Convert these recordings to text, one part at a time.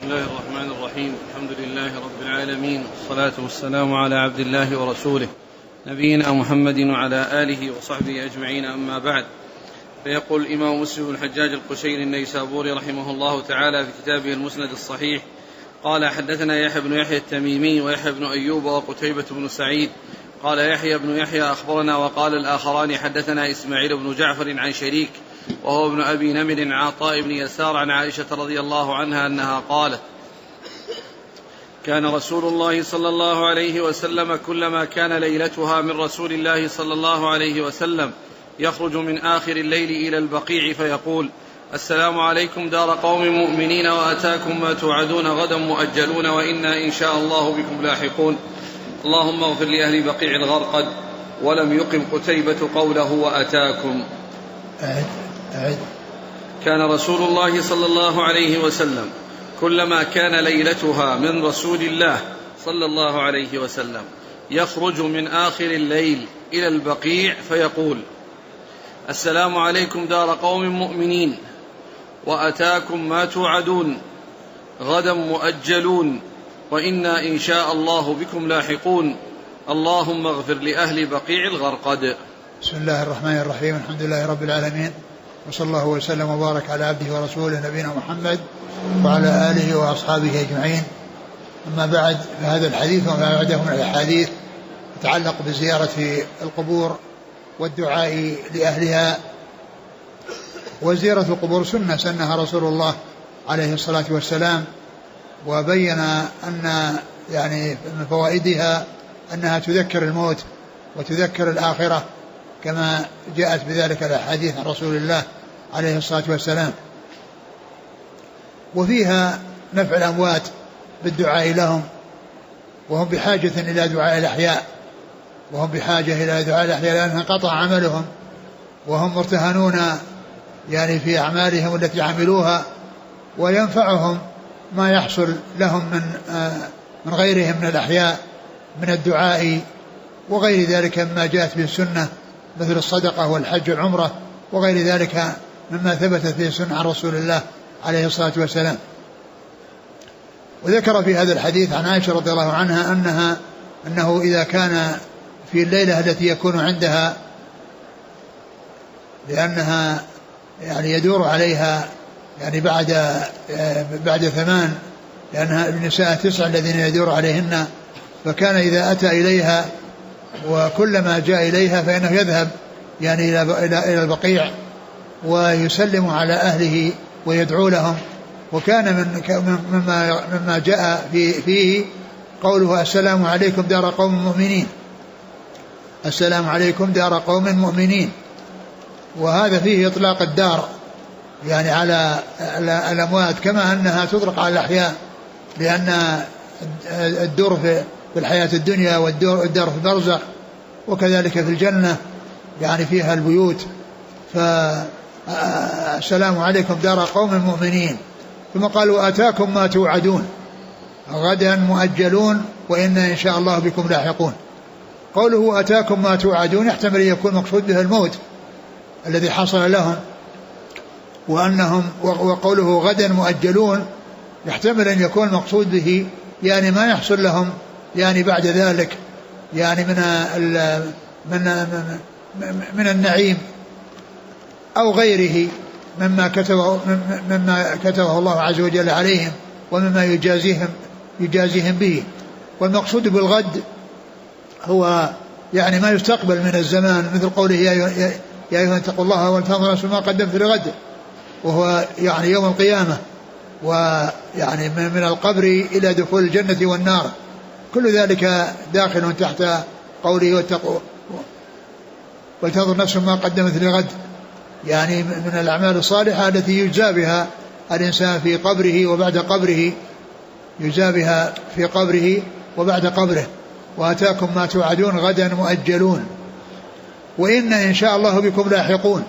بسم الله الرحمن الرحيم. الحمد لله رب العالمين، والصلاة والسلام على عبد الله ورسوله نبينا محمد وعلى آله وصحبه أجمعين، أما بعد. فيقول الإمام مسلم بن الحجاج القشيري النيسابوري رحمه الله تعالى في كتابه المسند الصحيح قال: حدثنا يحيى بن يحيى التميمي ويحيى بن أيوب وقتيبة بن سعيد. قال يحيى بن يحيى أخبرنا، وقال الآخران حدثنا إسماعيل بن جعفر عن شريك وهو ابن أبي نمر عن عطاء بن يسار عن عائشة رضي الله عنها أنها قالت: كان رسول الله صلى الله عليه وسلم كلما كان ليلتها من رسول الله صلى الله عليه وسلم يخرج من آخر الليل إلى البقيع فيقول: السلام عليكم دار قوم مؤمنين، وأتاكم ما توعدون غدا مؤجلون، وإنا إن شاء الله بكم لاحقون. اللهم اغفر لأهل بقيع الغرقد. ولم يقم قتيبة قوله وأتاكم. كان رسول الله صلى الله عليه وسلم كلما كان ليلتها من رسول الله صلى الله عليه وسلم يخرج من آخر الليل إلى البقيع فيقول: السلام عليكم دار قوم مؤمنين، وأتاكم ما توعدون غدا مؤجلون، وإنا إن شاء الله بكم لاحقون. اللهم اغفر لأهل بقيع الغرقد. بسم الله الرحمن الرحيم. الحمد لله رب العالمين، وصلى الله وسلم وبارك على عبده ورسوله نبينا محمد وعلى آله وأصحابه أجمعين. أما بعد، فهذا الحديث وما بعده من الأحاديث يتعلق بزيارة القبور والدعاء لأهلها. وزيارة القبور سنها رسول الله عليه الصلاة والسلام، وبين أن من فوائدها أنها تذكر الموت وتذكر الآخرة، كما جاءت بذلك الأحاديث عن رسول الله عليه الصلاة والسلام. وفيها نفع الأموات بالدعاء لهم، وهم بحاجة إلى دعاء الأحياء، لأنها قطع عملهم، وهم مرتهنون في أعمالهم التي عملوها، وينفعهم ما يحصل لهم من غيرهم من الأحياء من الدعاء وغير ذلك مما جاءت به السنة، مثل الصدقة والحج والعمرة وغير ذلك مما ثبتت في السنة عن رسول الله عليه الصلاة والسلام. وذكر في هذا الحديث عن عائشة رضي الله عنها أنه إذا كان في الليلة التي يكون عندها، لأنها يدور عليها بعد 8، لأنها النساء 9 الذين يدور عليهن، فكان إذا أتى إليها وكلما جاء إليها فإنه يذهب إلى البقيع ويسلم على أهله ويدعو لهم. وكان مما جاء فيه قوله: السلام عليكم دار قوم مؤمنين، السلام عليكم دار قوم مؤمنين. وهذا فيه إطلاق الدار على الأموات، كما أنها تطلق على الأحياء، لأن الدور في الحياة الدنيا والدار في البرزخ، وكذلك في الجنة فيها البيوت. فالسلام عليكم دار قوم مؤمنين. ثم قالوا: أتاكم ما توعدون غدا مؤجلون، وإنا إن شاء الله بكم لاحقون. قوله أتاكم ما توعدون يحتمل أن يكون مقصود به الموت الذي حصل لهم، وقوله غدا مؤجلون يحتمل أن يكون مقصود به ما يحصل لهم بعد ذلك من النعيم أو غيره مما كتبه الله عز وجل عليهم، ومما يجازيهم به. والمقصود بالغد هو ما يستقبل من الزمان، مثل قوله: يا أيها اتقوا الله ولتنظر نفس ما قدمت لغد، وهو يوم القيامة، من القبر إلى دخول الجنة والنار. كل ذلك داخل تحت قوله: واتقوا ولتنظر نفس ما قدمت لغد، من الأعمال الصالحة التي يجزى بها الإنسان في قبره وبعد قبره، يجزى بها في قبره وبعد قبره. وأتاكم ما توعدون غدا مؤجلون، وإنا إن شاء الله بكم لاحقون.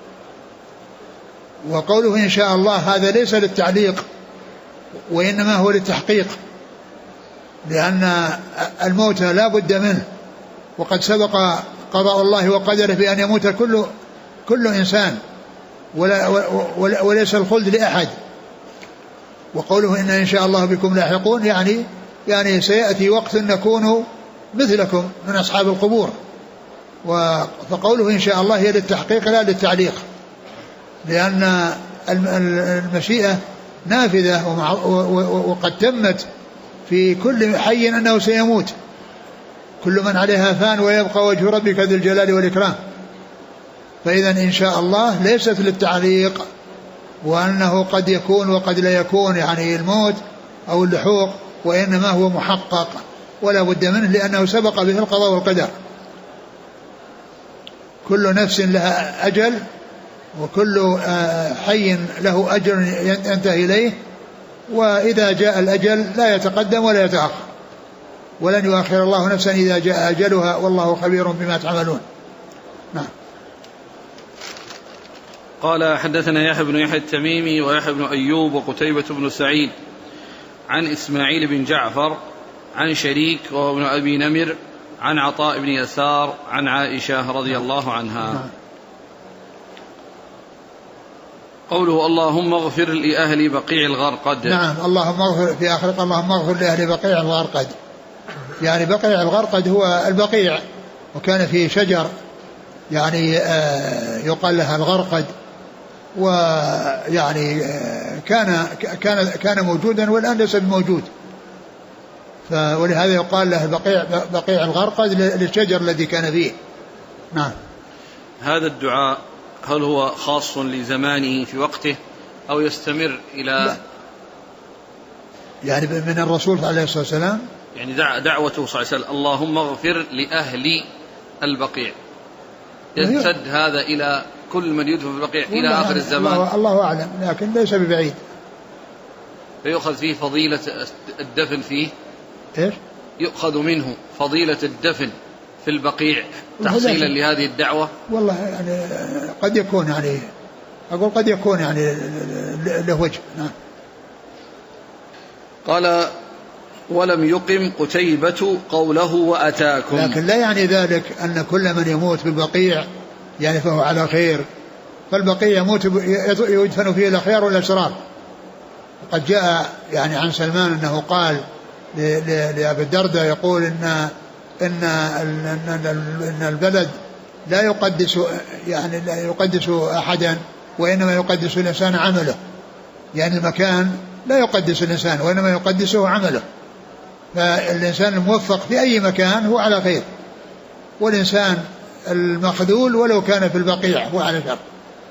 وقوله إن شاء الله هذا ليس للتعليق، وإنما هو للتحقيق، لأن الموت لا بد منه، وقد سبق قضاء الله وقدره بأن يموت كل إنسان، وليس الخلد لأحد. وقوله إن شاء الله بكم لاحقون يعني سيأتي وقت نكون مثلكم من أصحاب القبور. فقوله إن شاء الله هي للتحقيق لا للتعليق، لأن المشيئة نافذة وقد تمت في كل حي أنه سيموت، كل من عليها فان ويبقى وجه ربك ذي الجلال والإكرام. فإذا إن شاء الله ليست للتعليق، وأنه قد يكون وقد لا يكون يعني الموت أو اللحوق، وإنما هو محقق ولا بد منه لأنه سبق به القضاء والقدر. كل نفس لها أجل، وكل حي له أجل ينتهي إليه، وإذا جاء الأجل لا يتقدم ولا يتأخر، ولن يؤخر الله نفسا إذا جاء أجلها، والله خبير بما تعملون. نعم. قال حدثنا يحيى بن يحيى التميمي ويحيى بن أيوب وقتيبة بن سعيد عن إسماعيل بن جعفر عن شريك وهو ابن أبي نمر عن عطاء بن يسار عن عائشة رضي الله عنها. قوله اللهم اغفر لأهل بقيع الغرقد. نعم، اللهم اغفر في آخر اللهم اغفر لأهل بقيع الغرقد، يعني بقيع الغرقد هو البقيع، وكان فيه شجر يعني يقال لها الغرقد، ويعني كان موجودا والآن ليس بموجود، ولهذا يقال له بقيع الغرقد للشجر الذي كان فيه. نعم. هذا الدعاء هل هو خاص لزمانه في وقته أو يستمر إلى لا. يعني من الرسول عليه الصلاة والسلام، يعني دعوته صلى الله عليه وسلم اللهم اغفر لأهل البقيع، يمتد هذا إلى كل من يدفن في البقيع إلى آخر الزمان؟ الله أعلم، لكن ليس ببعيد. فيؤخذ فيه فضيلة الدفن فيه؟ إيش؟ يؤخذ منه فضيلة الدفن في البقيع تحصيلا لهذه الدعوة؟ والله يعني قد يكون، يعني أقول قد يكون يعني له وجه. نعم. قال ولم يقم قتيبة قوله وأتاكم، لكن لا يعني ذلك أن كل من يموت بالبقيع يعني فهو على خير، فالبقيع يموت يدفن فيه الأخيار والأشرار. قد جاء يعني عن سلمان أنه قال لأبي الدرداء يقول إن البلد لا يقدس أحدا، وإنما يقدس الإنسان عمله، يعني المكان لا يقدس الإنسان وإنما يقدسه عمله. فالإنسان الموفق في أي مكان هو على خير، والإنسان المخذول ولو كان في البقيع هو على شر.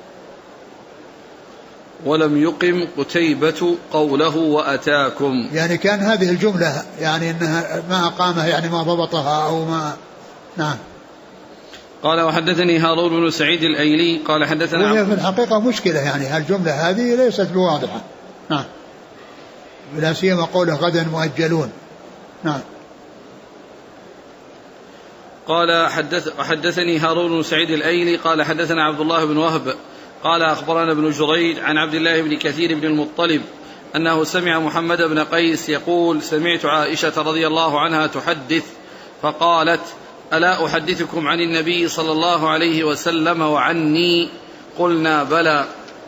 ولم يقم قتيبة قوله وأتاكم، يعني كان هذه الجملة يعني إنها ما أقامها، يعني ما ضبطها أو ما. نعم. قال وحدثني هارون بن سعيد الأيلي قال حدثنا، وهي في الحقيقة مشكلة، يعني هالجملة هذه ليست بواضحة. نعم. لا سيما قوله غدا مؤجلون. نعم. قال حدثني هارون بن سعيد الأيلي قال حدثنا عبد الله بن وهب قال أخبرنا ابن جريج عن عبد الله بن كثير بن المطلب أنه سمع محمد بن قيس يقول سمعت عائشة رضي الله عنها تحدث فقالت ألا أحدثكم عن النبي صلى الله عليه وسلم وعني؟ قلنا بلى.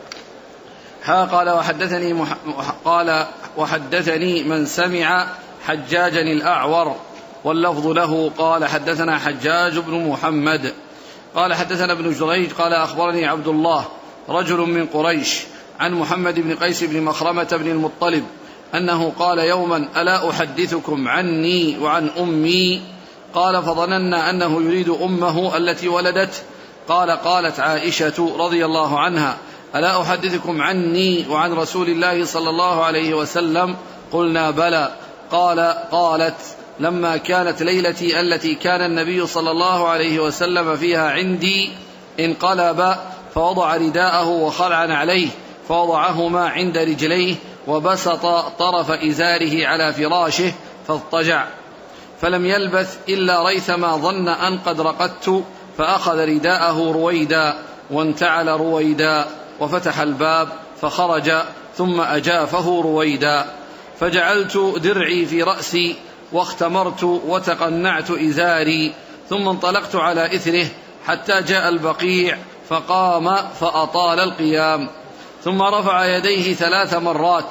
قال وحدثني من سمع حجاجا الأعور، واللفظ له قال حدثنا حجاج بن محمد قال حدثنا ابن جريج قال أخبرني عبد الله رجل من قريش عن محمد بن قيس بن مخرمة بن المطلب أنه قال يوما ألا أحدثكم عني وعن أمي؟ قال فظننا أنه يريد أمه التي ولدت. قالت عائشة رضي الله عنها ألا أحدثكم عني وعن رسول الله صلى الله عليه وسلم؟ قلنا بلى. قالت لما كانت ليلتي التي كان النبي صلى الله عليه وسلم فيها عندي انقلب فوضع رداءه وخلعا عليه فوضعهما عند رجليه وبسط طرف إزاره على فراشه فاضطجع، فلم يلبث إلا ريثما ظن أن قد رقدت فأخذ رداءه رويدا وانتعل رويدا وفتح الباب فخرج ثم أجافه رويدا، فجعلت درعي في رأسي واختمرت وتقنعت إزاري ثم انطلقت على إثره حتى جاء البقيع فقام فأطال القيام ثم رفع يديه 3 مرات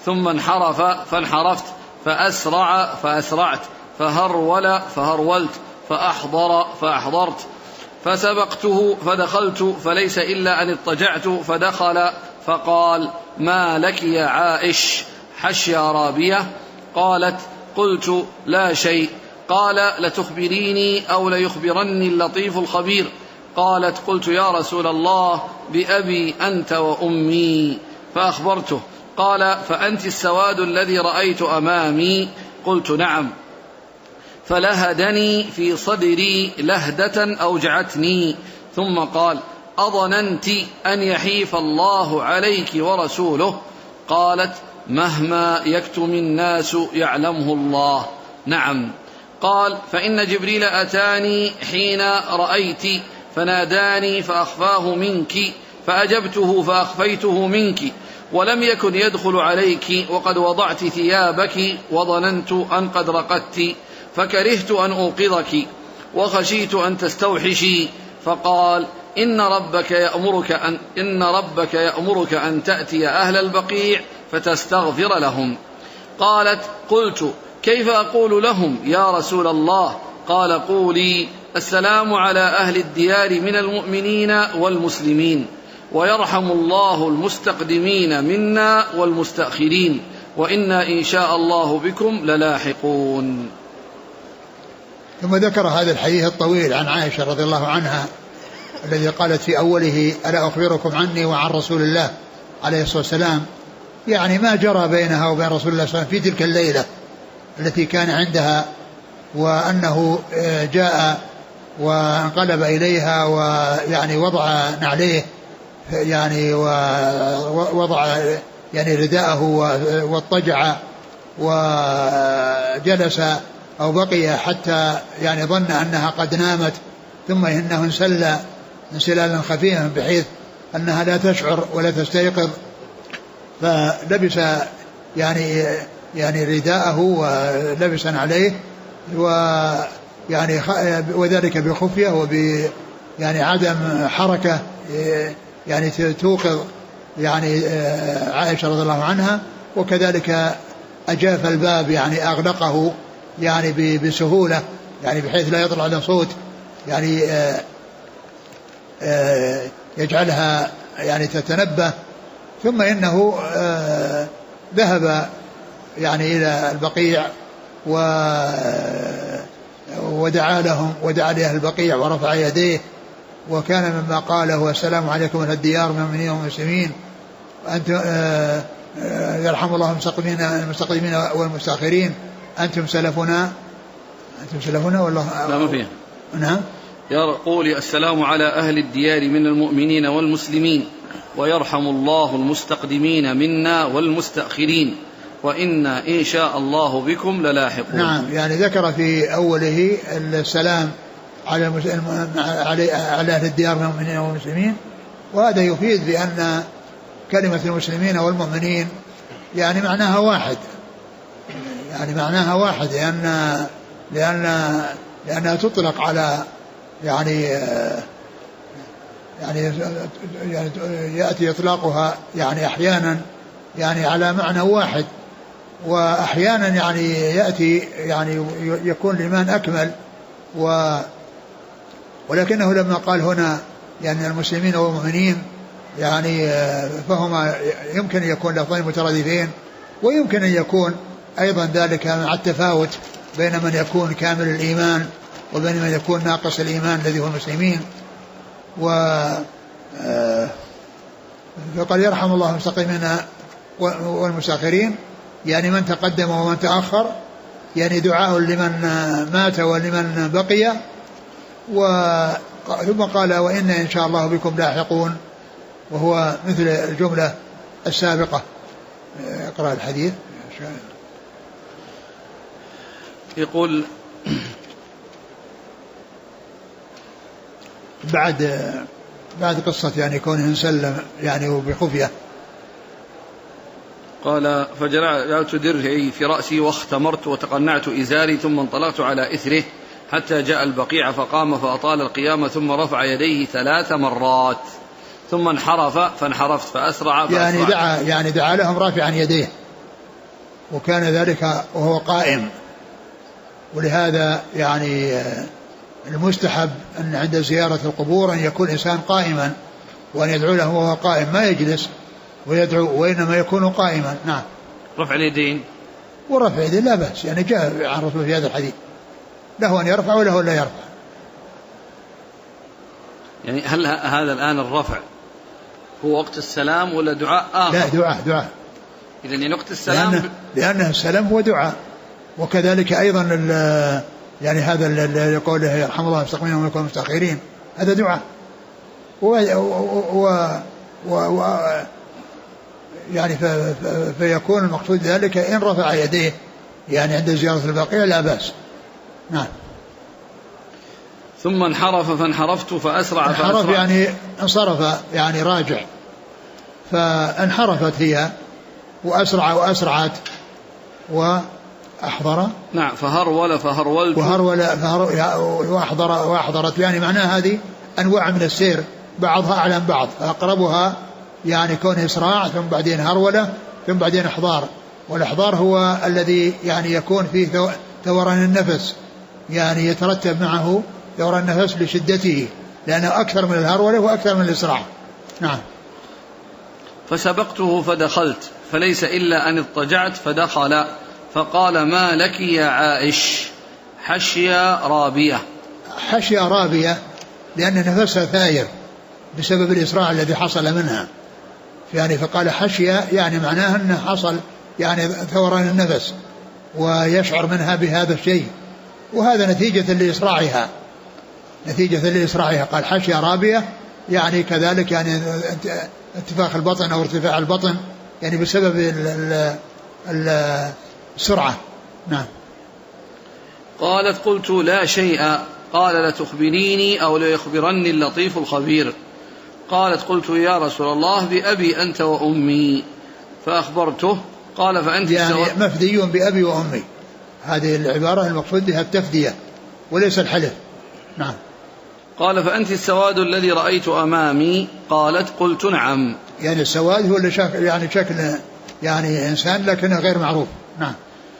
ثم انحرف فانحرفت، فأسرعت، فهرول فهرولت، فأحضرت، فسبقته فدخلت، فليس إلا أن اضطجعت، فدخل فقال: ما لك يا عائش؟ حش يا رابية؟ قالت: قلت: لا شيء. قال: لتخبريني أو ليخبرني اللطيف الخبير؟ قالت: قلت: يا رسول الله، بأبي أنت وأمي. فأخبرته. قال: فأنت السواد الذي رأيت أمامي؟ قلت: نعم. فلهدني في صدري لهدة أوجعتني، ثم قال: أظننت أن يحيف الله عليك ورسوله؟ قالت: مهما يكتم الناس يعلمه الله. نعم. قال: فإن جبريل أتاني حين رأيت فناداني فأخفاه منك، فأجبته فأخفيته منك، ولم يكن يدخل عليك وقد وضعت ثيابك، وظننت أن قد رقدت، فكرهت أن أوقظك وخشيت أن تستوحشي. فقال: إن ربك يأمرك أن تأتي أهل البقيع فتستغفر لهم. قالت: قلت: كيف أقول لهم يا رسول الله؟ قال: قولي: السلام على أهل الديار من المؤمنين والمسلمين، ويرحم الله المستقدمين منا والمستأخرين، وإنا إن شاء الله بكم للاحقون. ثم ذكر هذا الحديث الطويل عن عائشة رضي الله عنها الذي قالت في أوله: ألا أخبركم عني وعن رسول الله عليه الصلاة والسلام، يعني ما جرى بينها وبين رسول الله صلى الله عليه وسلم في تلك الليلة التي كان عندها، وأنه جاء وانقلب إليها ويعني وضع نعليه، يعني ووضع يعني رداءه واضطجع وجلس أو بقي حتى يعني ظن أنها قد نامت، ثم إنه انسل انسلالا خفيفا بحيث أنها لا تشعر ولا تستيقظ، فلبس يعني رداءه ولبسا عليه، ويعني وذلك بخفية يعني عدم حركة يعني توقظ يعني عائشة رضي الله عنها، وكذلك أجاف الباب يعني أغلقه يعني بسهولة، يعني بحيث لا يطلع له صوت يعني يجعلها يعني تتنبه. ثم إنه ذهب يعني إلى البقيع ودعا لهم، ودعا لأهل البقيع ورفع يديه، وكان مما قاله: السلام عليكم أهل الديار من المؤمنين والمسلمين، أنتم يرحم الله المستقدمين والمستأخرين، أنتم سلفنا والله لا ما فيها. نعم. يقول: السلام على أهل الديار من المؤمنين والمسلمين، ويرحم الله المستقدمين منا والمستأخرين، وإنا إن شاء الله بكم للاحقون. نعم، يعني ذكر في أوله السلام على أهل الديار من المؤمنين والمسلمين، وهذا يفيد بأن كلمة المسلمين والمؤمنين يعني معناها واحد، يعني معناها واحد، لأنها تطلق على يعني يأتي إطلاقها يعني أحيانا يعني على معنى واحد، وأحيانا يعني يأتي يعني يكون الإيمان أكمل، ولكنه لما قال هنا يعني المسلمين والمؤمنين يعني فهما يمكن أن يكون لفظين مترادفين، ويمكن أن يكون أيضا ذلك مع التفاوت بين من يكون كامل الإيمان وبين من يكون ناقص الإيمان الذي هو المسلمين. فقال: يرحم الله المستقيمين والمستأخرين، يعني من تقدم ومن تأخر، يعني دعاء لمن مات ولمن بقي. ثم قال: وإنا إن شاء الله بكم لاحقون، وهو مثل الجملة السابقة. اقرأ الحديث. يقول: بعد قصة يعني كونه انسلم يعني وبخفية. قال: فجعلت درعي في رأسي واختمرت وتقنعت إزاري، ثم انطلقت على إثره حتى جاء البقيع، فقام فأطال القيامة، ثم رفع يديه 3 مرات، ثم انحرف فانحرفت، فأسرع يعني دعا لهم رافعا يديه، وكان ذلك وهو قائم. ولهذا يعني المستحب أن عند زيارة القبور أن يكون إنسان قائما، وأن يدعو له وهو قائم، ما يجلس ويدعو، وإنما يكون قائما. نعم. رفع اليدين، ورفع اليدين لا بأس، يعني جاء عن الرسول في هذا الحديث له أن يرفع وله أن لا يرفع. يعني هل هذا الآن الرفع هو وقت السلام ولا دعاء آخر؟ لا، دعاء. إذن وقت السلام لأنه السلام هو دعاء. وكذلك أيضا يعني هذا اللي يقول يرحم الله المستقيمين ويكون المستأخرين، هذا دعاء. يعني فيكون المقصود ذلك إن رفع يديه يعني عند زيارة البقيع لا بأس. نعم. ثم انحرف فانحرفت فأسرع انحرف يعني انصرف، يعني راجع، فانحرفت هي وأسرع وأسرعت وأحضر. نعم. فهرولت وأحضرت، يعني معناها هذه أنواع من السير، بعضها أعلى من بعض، أقربها يعني كون إسراع، ثم بعدين هرولة، ثم بعدين إحضار. والإحضار هو الذي يعني يكون فيه ثوران النفس، يعني يترتب معه ثوران النفس لشدته، لأنه أكثر من الهرولة وأكثر من الإسراع. نعم. فسبقته فدخلت فليس إلا أن اضطجعت فدخل فقال: ما لك يا عائش؟ حشية رابية لأن نفسها ثاير بسبب الإسراع الذي حصل منها، يعني فقال حشية، يعني معناها أنه حصل يعني ثوران النفس ويشعر منها بهذا الشيء، وهذا نتيجة لإسراعها. قال حشية رابية، يعني كذلك يعني انتفاخ البطن أو ارتفاع البطن، يعني بسبب السرعة. نعم. قالت: قلت: لا شيء. قال: لتخبريني أو ليخبرني اللطيف الخبير. قالت: قلت: يا رسول الله، بأبي أنت وأمي. فأخبرته. قال: فأنت يعني مفدي بأبي وأمي، هذه العبارة المقصود بها التفدية وليس الحلف. نعم. قال: فأنت السواد الذي رأيت أمامي. قالت: قلت: نعم. يعني السواد هو اللي شكل يعني إنسان لكنه غير معروف. نعم.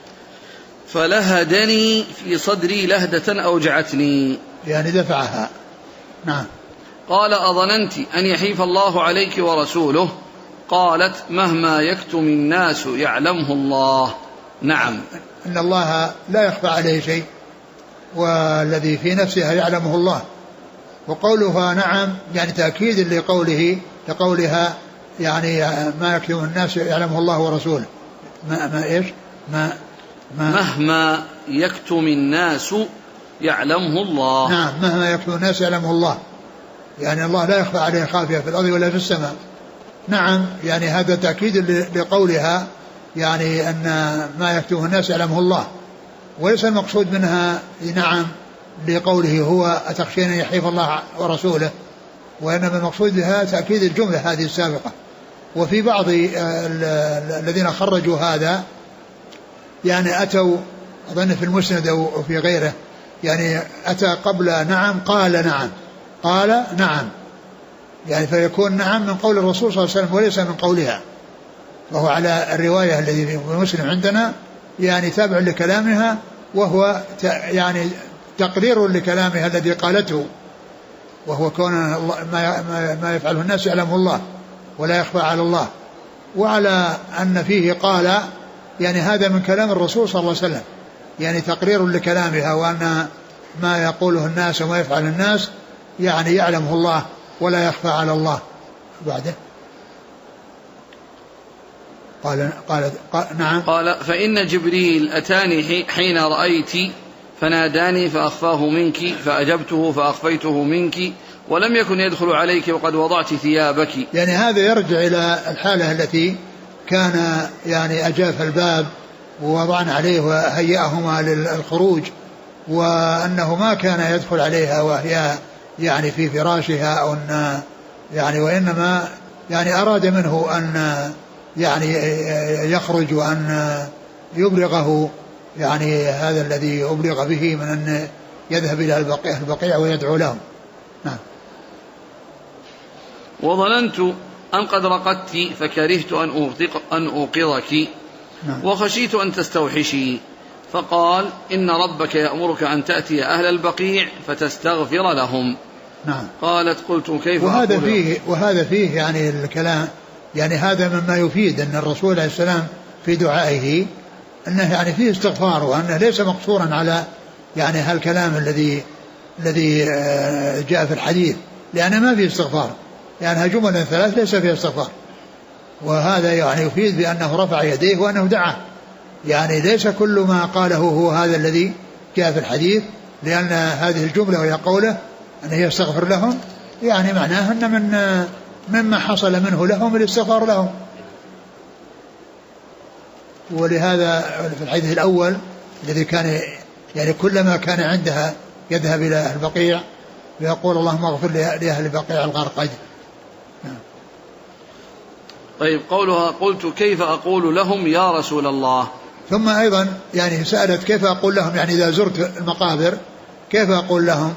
فلهدني في صدري لهدة أوجعتني، يعني دفعها. نعم. قال: أظننت أن يحيف الله عليك ورسوله؟ قالت: مهما يكتم الناس يعلمه الله. نعم. إن الله لا يخفى عليه شيء، والذي في نفسها يعلمه الله. وقولها نعم يعني تأكيد لقولها يعني ما يكتم الناس يعلمه الله ورسوله. مهما يكتم الناس يعلمه الله. نعم. مهما يكتم الناس يعلمه الله، يعني الله لا يخفى عليه خافية في الأرض ولا في السماء. نعم. يعني هذا تأكيد لقولها يعني أن ما يكتم الناس يعلمه الله، وليس المقصود منها نعم لقوله هو أتخشين أن يحيف الله ورسوله، وإنما المقصود بها تأكيد الجملة هذه السابقة. وفي بعض الذين خرجوا هذا يعني أتوا أظن في المسند أو في غيره، يعني أتى قبل نعم قال نعم، يعني فيكون نعم من قول الرسول صلى الله عليه وسلم وليس من قولها، وهو على الرواية الذي في مسلم عندنا يعني تابع لكلامها، وهو يعني تقرير لكلامها الذي قالته، وهو كون ما يفعله الناس يعلمه الله ولا يخفى على الله. وعلى أن فيه قال يعني هذا من كلام الرسول صلى الله عليه وسلم، يعني تقرير لكلامها، وأن ما يقوله الناس وما يفعل الناس يعني يعلمه الله ولا يخفى على الله. بعده قال نعم. قال: فإن جبريل أتاني حين رأيت فناداني فأخفاه منك، فأجبته فأخفيته منك، ولم يكن يدخل عليك وقد وضعت ثيابك. يعني هذا يرجع إلى الحالة التي كان يعني أجاف الباب ووضعنا عليه وهيأهما للخروج، وأنه ما كان يدخل عليها وهي يعني في فراشها أو أن يعني، وإنما يعني أراد منه أن يعني يخرج وأن يبلغه يعني هذا الذي أبلغ به من أن يذهب إلى البقيع ويدعو لهم. نعم. وظننت أن قد رقدت فكرهت أن أوقظك. نعم. وخشيت أن تستوحشي، فقال إن ربك يأمرك أن تأتي أهل البقيع فتستغفر لهم. نعم. قالت قلت كيف وهذا فيه يعني الكلام، يعني هذا مما يفيد أن الرسول عليه السلام في دعائه أنه يعني فيه استغفار، وأنه ليس مقصورا على يعني هالكلام الذي جاء في الحديث، لأنه ما فيه استغفار، لأنها جمل ثلاث ليس فيها استغفار. وهذا يعني يفيد بأنه رفع يديه وأنه دعا، يعني ليس كل ما قاله هو هذا الذي جاء في الحديث، لأن هذه الجملة وهي قوله أنه يستغفر لهم يعني معناه أن مما حصل منه لهم الاستغفار لهم. ولهذا في الحديث الأول الذي كان يعني كلما كان عندها يذهب إلى البقيع ويقول اللهم اغفر لأهل البقيع الغرقد. طيب قولها قلت كيف أقول لهم يا رسول الله. ثم أيضا يعني سألت كيف أقول لهم، يعني إذا زرت المقابر كيف أقول لهم.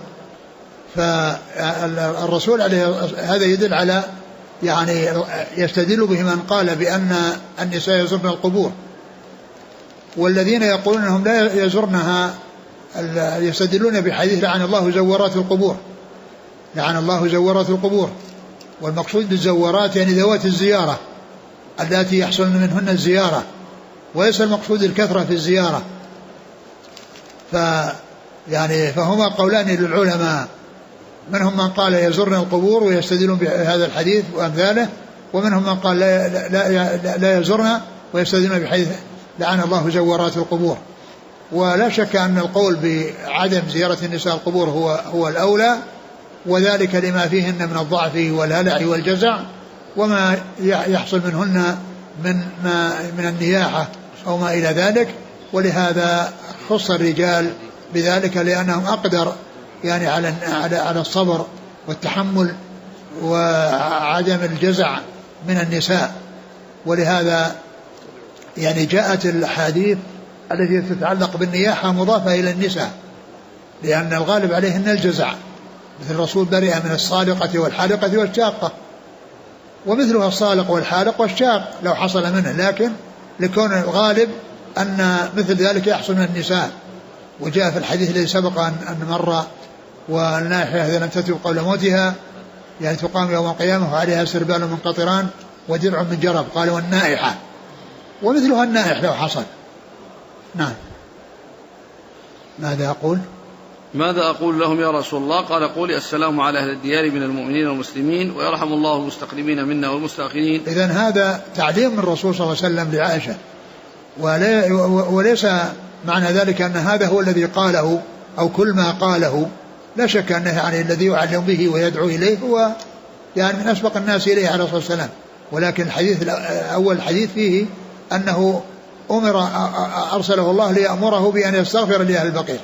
فالرسول عليه هذا يدل على يعني يستدل به من قال بأن النساء يزرن القبور، والذين يقولون أنهم لا يزرنها يستدلون بحديث لعن الله زوارات القبور، لعن الله زوارات القبور. والمقصود بالزوارات يعني ذوات الزيارة التي يحصل منهن الزيارة، وليس المقصود الكثرة في الزيارة. فهما قولان للعلماء، منهم من قال يزرن القبور ويستدلون بهذا الحديث وأمثاله، ومنهم من قال لا يزرن ويستدلون بحديث لعن الله زوارات القبور. ولا شك أن القول بعدم زيارة النساء القبور هو الأولى، وذلك لما فيهن من الضعف والهلع والجزع وما يحصل منهن من النياحة أو ما إلى ذلك. ولهذا خص الرجال بذلك لأنهم أقدر يعني على الصبر والتحمل وعدم الجزع من النساء. ولهذا يعني جاءت الحديث التي تتعلق بالنياحة مضافة إلى النساء، لأن الغالب عليهن الجزع، مثل الرسول برئ من الصالقة والحالقة والشاقة، ومثلها الصالق والحالق والشاق لو حصل منه، لكن لكون الغالب أن مثل ذلك يحصل من النساء. وجاء في الحديث الذي سبق أن مر والناحية إذا لم تتب قبل موتها يعني تقام يوم القيامة وعليها سربال من قطران ودرع من جرب، قال والنائحة، ومثلها النائح لو حصل. نعم. ماذا أقول لهم يا رسول الله؟ قال قولي السلام على أهل الديار من المؤمنين والمسلمين ويرحم الله المستقدمين منا والمستأخرين. إذن هذا تعليم من الرسول صلى الله عليه وسلم لعائشة، وليس معنى ذلك أن هذا هو الذي قاله أو كل ما قاله، لا شك أنه يعني الذي يعلم به ويدعو إليه هو يعني من أسبق الناس إليه عليه الصلاة والسلام. ولكن الحديث الأول الحديث فيه أنه أرسله الله ليأمره بأن يستغفر لأهل البقيع.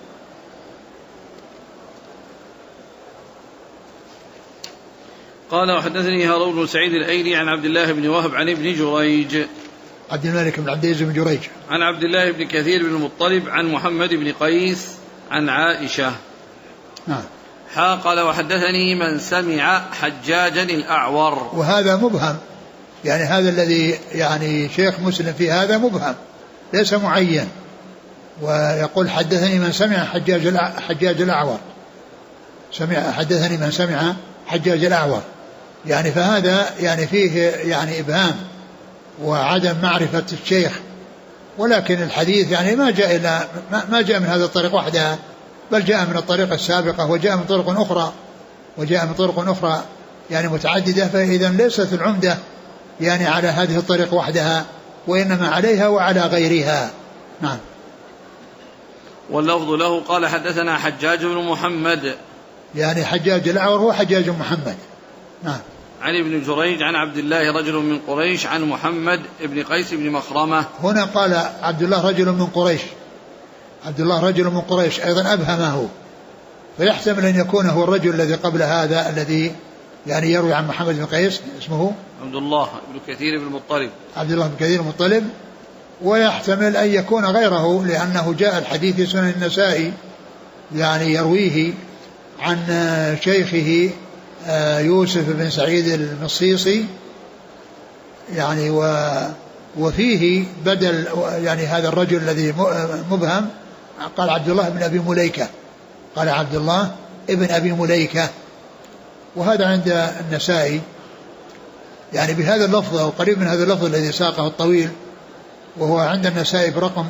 قال وحدثني هارون بن سعيد الأيلي عن عبد الله بن وهب عن ابن جريج عبد الملك بن عبد العزيز بن جريج عن عبد الله بن كثير بن المطلب عن محمد بن قيس عن عائشة. نعم. قال وحدثني من سمع حجاجا الأعور. وهذا مبهم، يعني هذا الذي يعني شيخ مسلم في هذا مبهم ليس معين، ويقول حدثني من سمع حجاج الأعور، حدثني من سمع حجاج الأعور، يعني فهذا يعني فيه يعني إبهام وعدم معرفة الشيخ. ولكن الحديث يعني ما جاء من هذا الطريق وحدها، بل جاء من الطريق السابقة وجاء من طرق أخرى يعني متعددة. فإذا ليست العمدة يعني على هذه الطريق وحدها، وإنما عليها وعلى غيرها. نعم. واللفظ له قال حدثنا حجاج بن محمد، يعني حجاج الأعور هو حجاج محمد. نعم. عن ابن جريج عن عبد الله رجل من قريش عن محمد بن قيس بن مخرمة. هنا قال عبد الله رجل من قريش، عبد الله رجل من قريش أيضا أبهمه، فيحتمل أن يكون هو الرجل الذي قبل هذا الذي يعني يروي عن محمد بن قيس اسمه عبد الله بن كثير بن المطلب، عبد الله بن كثير بن المطلب. ويحتمل أن يكون غيره، لأنه جاء الحديث في سنن النسائي يعني يرويه عن شيخه يوسف بن سعيد المصيصي يعني وفيه بدل يعني هذا الرجل الذي مبهم قال عبد الله بن أبي مليكة، قال عبد الله ابن أبي مليكة، وهذا عند النسائي يعني بهذا اللفظ أو قريب من هذا اللفظ الذي ساقه الطويل، وهو عند النسائي برقم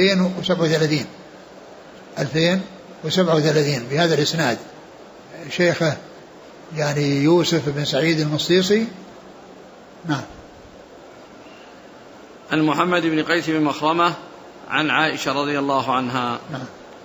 2037 بهذا الإسناد. شيخه يعني يوسف بن سعيد المصيصي. نعم. عن محمد بن قيس بن مخرمة عن عائشة رضي الله عنها. نعم.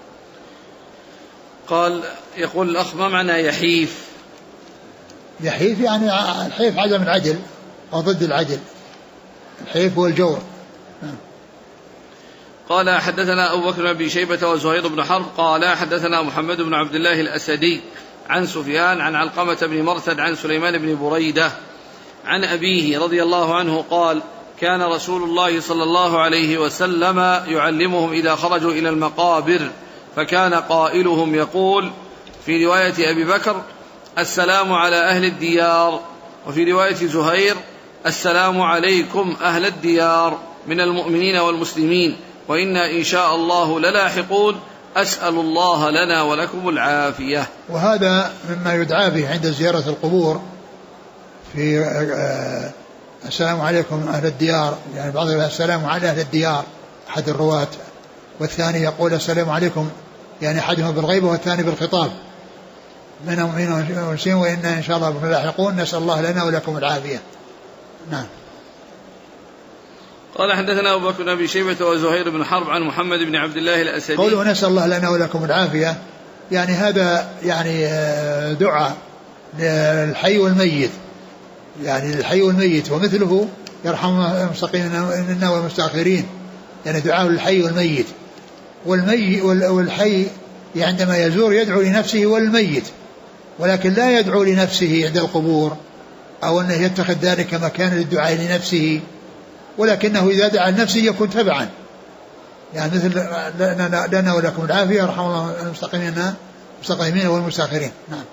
قال يقول الأخ ما معنى يحيف؟ يحيف يعني الحيف عدم العدل أو ضد العدل، الحيف هو الجور. نعم. قال حدثنا أبو بكر بن شيبة وزهير بن حرب قال حدثنا محمد بن عبد الله الأسدي عن سفيان عن علقمة بن مرثد عن سليمان بن بريدة عن أبيه رضي الله عنه قال كان رسول الله صلى الله عليه وسلم يعلمهم إذا خرجوا إلى المقابر، فكان قائلهم يقول في رواية أبي بكر السلام على أهل الديار، وفي رواية زهير السلام عليكم أهل الديار من المؤمنين والمسلمين، وإنا إن شاء الله للاحقون، أسأل الله لنا ولكم العافية. وهذا مما يدعى به عند زيارة القبور في السلام عليكم أهل الديار، يعني بعض السلام على أهل الديار أحد الرواة، والثاني يقول السلام عليكم يعني أحدهم بالغيبة والثاني بالخطاب من المؤمنين والمسلمين وإنا إن شاء الله بكم لاحقون، نسأل الله لنا ولكم العافية. نعم. قال حدثنا أبو بكر بن شيبة وزهير بن حرب عن محمد بن عبد الله الأسدي. قوله نسأل الله لنا ولكم العافية يعني هذا يعني دعاء للحي والميت، يعني الحي والميت، ومثله يرحم المستقيمين والمستأخرين، يعني دعاء للحي والميت. والحي عندما يزور يدعو لنفسه والميت، ولكن لا يدعو لنفسه عند القبور أو أنه يتخذ ذلك مكان للدعاء لنفسه، ولكنه إذا دعا لنفسه يكون تبعا، يعني مثل لنا ولكم العافية يرحم الله المستقيمين والمستأخرين. نعم.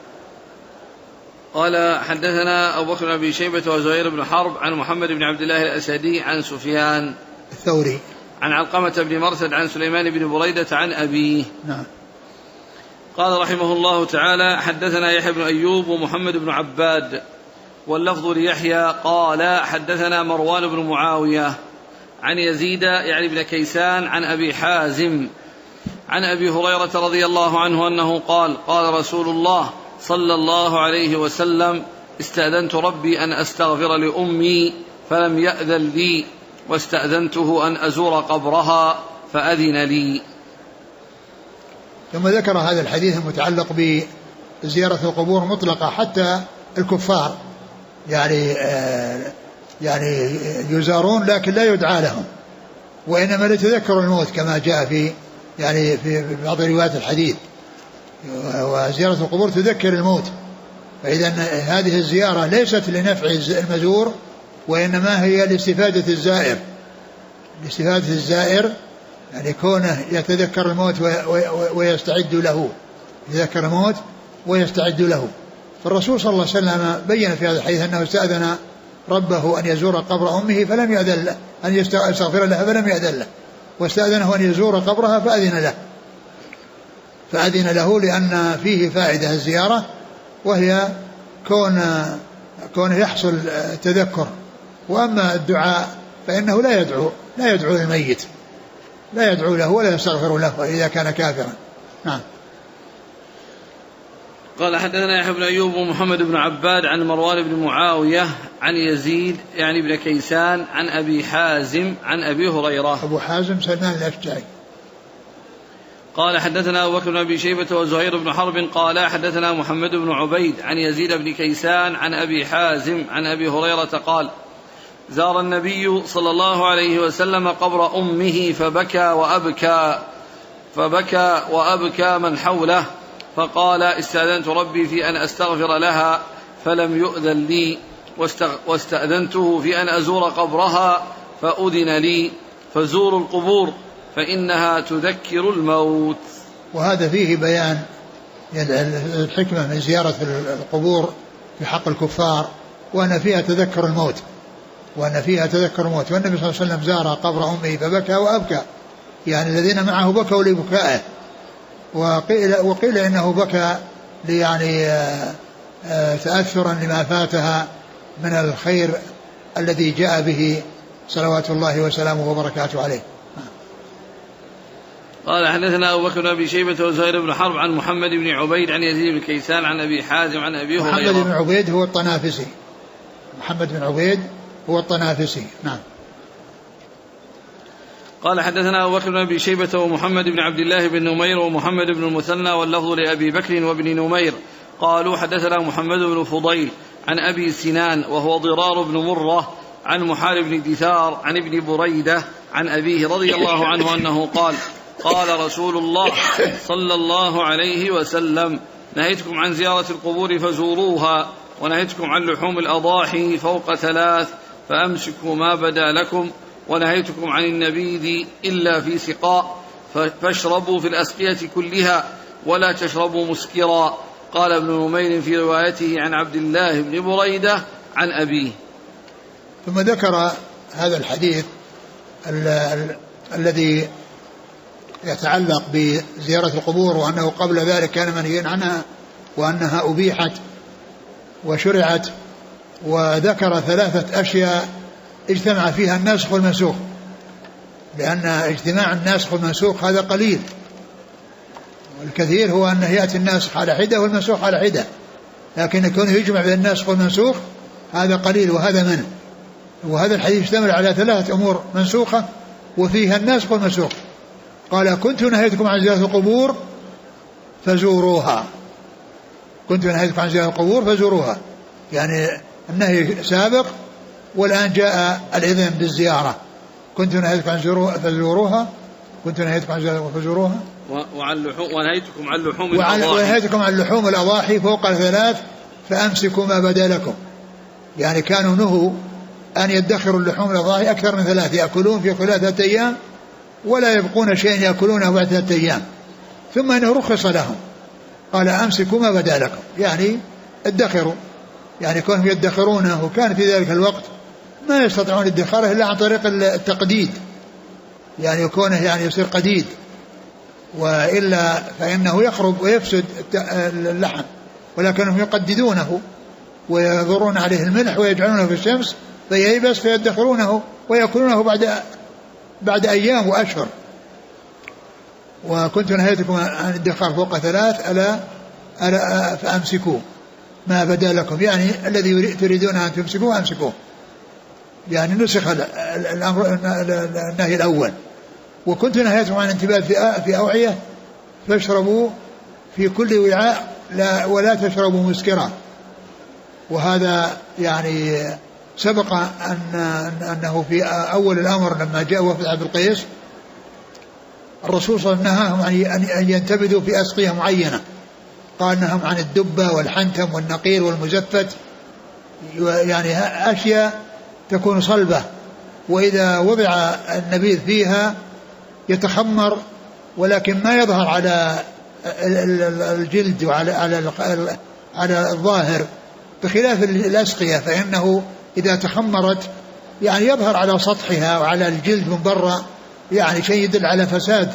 قال حدثنا أبو بكر بن شيبة وزهير بن حرب عن محمد بن عبد الله الأسدي عن سفيان الثوري عن علقمة بن مرثد عن سليمان بن بريدة عن أبيه. نعم. قال رحمه الله تعالى حدثنا يحيى بن أيوب ومحمد بن عباد واللفظ ليحيى قال حدثنا مروان بن معاوية عن يزيد يعني بن كيسان عن أبي حازم عن أبي هريرة رضي الله عنه أنه قال قال رسول الله صلى الله عليه وسلم استأذنت ربي أن أستغفر لأمي فلم يأذن لي، واستأذنته أن أزور قبرها فأذن لي. ثم ذكر هذا الحديث المتعلق بزيارة القبور مطلقة حتى الكفار يعني يزارون لكن لا يدعى لهم، وإنما لتذكر الموت كما جاء في بعض روايات الحديث، وزيارة القبور تذكر الموت. فإذا هذه الزيارة ليست لنفع المزور، وإنما هي لاستفادة الزائر، يعني كونه يتذكر الموت ويستعد له، يتذكر الموت ويستعد له. فالرسول صلى الله عليه وسلم بين في هذا الحديث أنه استأذن ربه أن يزور قبر أمه فلم يأذن له، أن يستغفر لها فلم يأذن له، واستأذنه أن يزور قبرها فأذن له لأن فيه فائدة الزيارة، وهي كونه يحصل تذكر. وأما الدعاء فإنه لا يدعو للميت، لا يدعو له ولا يستغفر له إذا كان كافرا. نعم. قال حدثنا يحيى بن أيوب ومحمد بن عباد عن مروان بن معاوية عن يزيد يعني بن كيسان عن أبي حازم عن أبي هريرة. أبو حازم سلمان الأشجعي. قال حدثنا أبو بكر بن أبي شيبة وزهير بن حرب قال حدثنا محمد بن عبيد عن يزيد بن كيسان عن أبي حازم عن أبي هريرة قال زار النبي صلى الله عليه وسلم قبر أمه فبكى وأبكى من حوله، فقال استأذنت ربي في أن أستغفر لها فلم يؤذن لي، واستأذنته في أن أزور قبرها فأذن لي، فزوروا القبور فإنها تذكر الموت. وهذا فيه بيان الحكمة من زيارة القبور في حق الكفار، وأن فيها تذكر الموت، وأن فيها تذكر الموت. والنبي صلى الله عليه وسلم زار قبر أمه فبكى وأبكى، يعني الذين معه بكوا لبكائه، وقيل إنه بكى يعني تأثرا لما فاتها من الخير الذي جاء به صلوات الله وسلامه وبركاته عليه. قال حدثنا أبو بكر بن أبي شيبة وزهير بن حرب عن محمد بن عبيد عن يزيد بن كيسان عن أبي حازم عن أبي هريرة. محمد بن عبيد هو الطنافسي، محمد بن عبيد هو الطنافسي. نعم. قال حدثنا أبو بكر بن أبي شيبة ومحمد بن عبد الله بن نمير ومحمد بن المثنى واللفظ لأبي بكر وابن نمير قالوا حدثنا محمد بن فضيل عن أبي سنان وهو ضرار بن مرة عن محارب بن دثار عن ابن بريدة عن أبيه رضي الله عنه أنه قال قال رسول الله صلى الله عليه وسلم نهيتكم عن زيارة القبور فزوروها ونهيتكم عن لحوم الأضاحي فوق 3 فأمسكوا ما بدا لكم ونهيتكم عن النبيذ إلا في سقاء فاشربوا في الأسقية كلها ولا تشربوا مسكرا. قال ابن نمير في روايته عن عبد الله بن بريدة عن أبيه. ثم ذكر هذا الحديث الذي يتعلق بزيارة القبور وأنه قبل ذلك كان منهيا عنها وأنها أبيحت وشرعت، وذكر 3 أشياء اجتمع فيها الناسخ والمنسوخ، لأن اجتماع الناسخ والمنسوخ هذا قليل، والكثير هو أنه يأتي الناسخ على حدة والمنسوخ على حدة، لكن يكون يجمع بين الناسخ والمنسوخ هذا قليل وهذا منه. وهذا الحديث يشتمل على 3 أمور منسوخة وفيها الناسخ والمنسوخ. قال كنت نهيتكم عن زيارة القبور فزوروها، كنت نهيتكم عن زيارة القبور فزوروها، يعني النهي سابق والآن جاء الإذن بالزيارة. كنت نهيتكم عن فزوروها، كنت نهيتكم عن زيارة فزوروها، ونهيتكم عن لحوم الأضاحي فوق 3 فأمسكوا ما بدا لكم. يعني كانوا نهوا أن يدخروا اللحوم الأضاحي أكثر من 3، يأكلون في 3 أيام ولا يبقون شيء يأكلونه بعد 3 أيام، ثم أنه رخص لهم قال أمسكوا ما بدا لكم، يعني ادخروا، يعني كونهم يدخرونه، وكان في ذلك الوقت ما يستطيعون ادخاره إلا عن طريق التقديد، يعني يكونه يعني يصير قديد، وإلا فإنه يخرب ويفسد اللحم، ولكنهم يقددونه ويضرون عليه الملح ويجعلونه في الشمس فييبس فيدخرونه ويأكلونه بعد أيام وأشهر. وكنت نهيتكم عن الدخار فوق 3 ألا فأمسكوا ما بدا لكم، يعني الذي تريدون أن تمسكوه أمسكوه، يعني نسخ الأمر النهي الأول. وكنت نهيتكم عن انتباه في أوعية فاشربوا في كل وعاء ولا تشربوا مسكرا. وهذا يعني سبق أنه في أول الأمر لما جاء وفد عبد القيس الرسول صلى الله عليه وسلم نهاهم أن ينتبذوا في أسقية معينة، قال نههم عن الدبة والحنتم والنقير والمزفت، يعني أشياء تكون صلبة وإذا وضع النبيذ فيها يتخمر ولكن ما يظهر على الجلد على الظاهر، بخلاف الأسقية فإنه إذا تخمرت يعني يظهر على سطحها وعلى الجلد من برا، يعني شيء يدل على فساد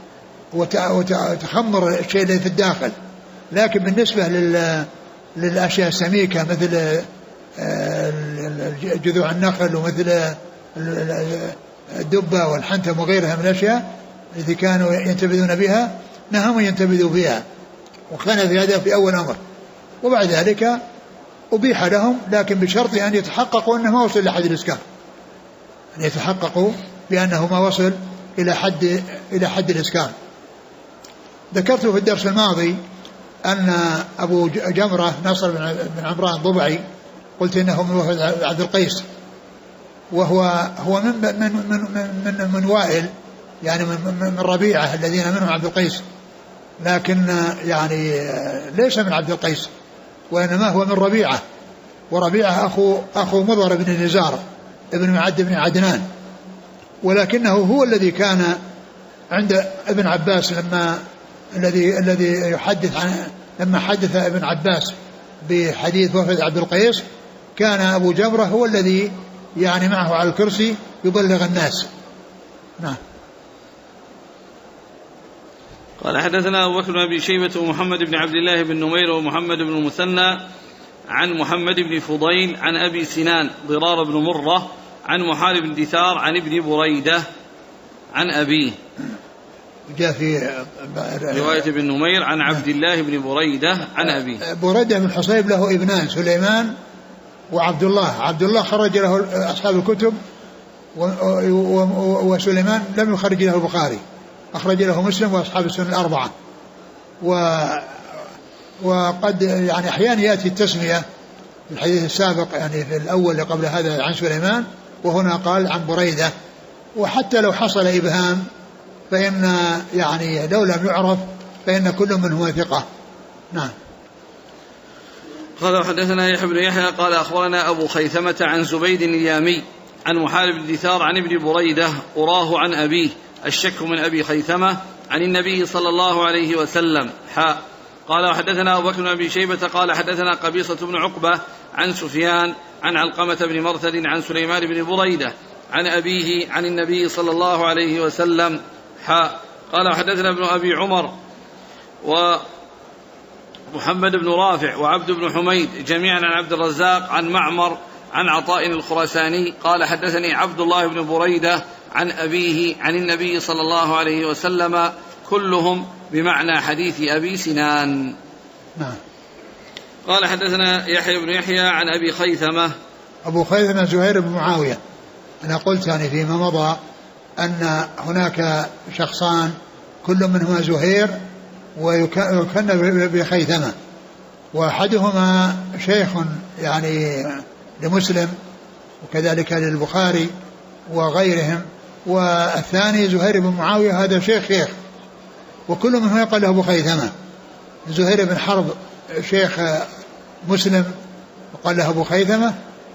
وتخمر الشيء اللي في الداخل. لكن بالنسبة للأشياء السميكة مثل جذوع النخل ومثل الدبة والحنتم وغيرها من الأشياء التي كانوا ينتبذون بها نههم ينتبذوا بها، وكان في هذا في أول أمر. وبعد ذلك أبيح لهم لكن بشرط أن يتحققوا أنه ما وصل إلى حد الإسكار، أن يتحققوا بأنه ما وصل إلى حد الإسكار. ذكرت في الدرس الماضي أن أبو جمرة ناصر بن عمران الضبعي قلت إنه من وفد عبد القيس، وهو من وائل، يعني من ربيعة الذين منهم عبد القيس، لكن يعني ليس من عبد القيس وإنما هو من ربيعة، وربيعة أخو مضر بن نزار ابن معد بن عدنان، ولكنه هو الذي كان عند ابن عباس الذي يحدث عن لما حدث ابن عباس بحديث وفد عبد القيس، كان أبو جمرة هو الذي يعني معه على الكرسي يبلغ الناس. نعم. قال حدثنا أبو بكر بن أبي شيبة ومحمد بن عبد الله بن نمير ومحمد بن المثنى عن محمد بن فضيل عن أبي سنان ضرار بن مرة عن محارب بن دثار عن ابن بريدة عن أبيه. جاء في رواية ابن نمير عن عبد الله بن بريدة عن أبيه. بريدة بن حصيب له ابنان سليمان وعبد الله. عبد الله خرج له أصحاب الكتب وسليمان لم يخرج له البخاري، أخرج له مسلم وأصحاب السنن الأربعة. وقد يعني أحيانا يأتي التسمية في الحديث السابق يعني في الأول اللي قبل هذا عن سليمان، وهنا قال عن بريدة. وحتى لو حصل إبهام فإن يعني لو لم يعرف فإن كل منهما ثقة. نعم. قال حدثنا يحيى بن يحيى قال أخبرنا أبو خيثمة عن زبيد اليامي عن محارب بن دثار عن ابن بريدة أراه عن أبيه، الشك من أبي خيثمة عن النبي صلى الله عليه وسلم. قال وحدثنا أبو بكر بن أبي شيبة قال حدثنا قبيصة بن عقبة عن سفيان عن علقمة بن مرثد عن سليمان بن بريدة عن أبيه عن النبي صلى الله عليه وسلم. قال وحدثنا ابن أبي عمر ومحمد بن رافع وعبد بن حميد جميعا عن عبد الرزاق عن معمر عن عطاء الخراساني قال حدثني عبد الله بن بريدة عن أبيه عن النبي صلى الله عليه وسلم كلهم بمعنى حديث أبي سنان. نعم. قال حدثنا يحيى بن يحيى عن أبي خيثمة. أبو خيثمة زهير بن معاوية. أنا قلت يعني فيما مضى أن هناك شخصان كل منهما زهير ويكن بخيثمة، وأحدهما شيخ يعني لمسلم وكذلك للبخاري وغيرهم، والثاني زهير بن معاوية هذا شيخ وكل منهما يقال له أبو خيثمة. زهير بن حرب شيخ مسلم وقال له أبو خيثمة،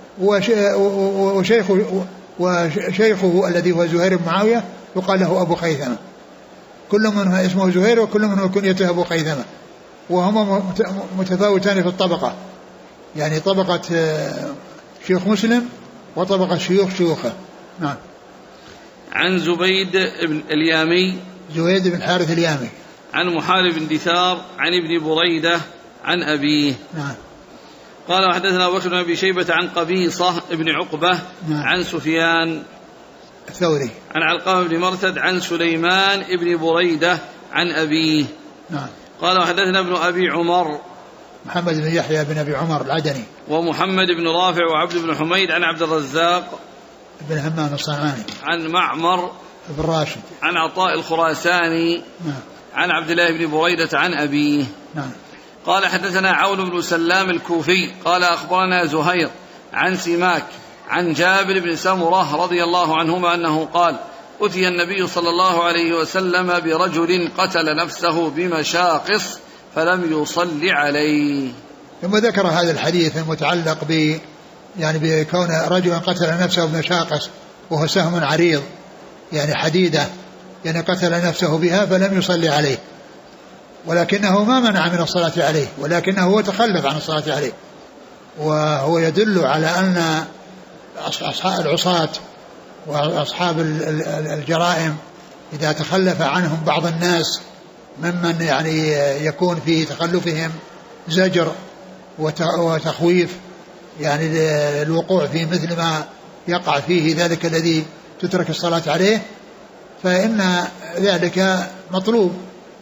وشيخه الذي هو زهير بن معاوية يقال له أبو خيثمة. كل منهما اسمه زهير وكل منهما كنيته أبو خيثمة، وهما متفاوتان في الطبقة، يعني طبقة شيخ مسلم وطبقة شيوخه. نعم. عن زبيد بن اليامي زبيد بن حارث اليامي عن محارب بن دثار عن ابن بريدة عن أبيه. نعم. قال وحدثنا أبو بكر بن أبي شيبة عن قبيصة بن عقبة. نعم. عن سفيان الثوري عن علقمة بن مرثد عن سليمان بن بريدة عن أبيه. نعم. قال وحدثنا ابن أبي عمر محمد بن يحيى بن أبي عمر العدني ومحمد بن رافع وعبد بن حميد عن عبد الرزاق بن همام الصنعاني عن معمر بن راشد عن عطاء الخراساني. نعم. عن عبد الله بن بريدة عن أبيه. نعم. قال حدثنا عون بن سلام الكوفي قال أخبرنا زهير عن سماك عن جابر بن سمرة رضي الله عنهما أنه قال أتي النبي صلى الله عليه وسلم برجل قتل نفسه بمشاقص فلم يصل عليه. ثم ذكر هذا الحديث المتعلق يعني بكون رجل قتل نفسه بمشاقص، وهو سهم عريض يعني حديدة، يعني قتل نفسه بها فلم يصلي عليه، ولكنه ما منع من الصلاة عليه، ولكنه هو تخلف عن الصلاة عليه. وهو يدل على أن أصحاب العصاة وأصحاب الجرائم إذا تخلف عنهم بعض الناس ممن يعني يكون في تخلفهم زجر وتخويف يعني الوقوع في مثل ما يقع فيه ذلك الذي تترك الصلاة عليه، فإن ذلك مطلوب،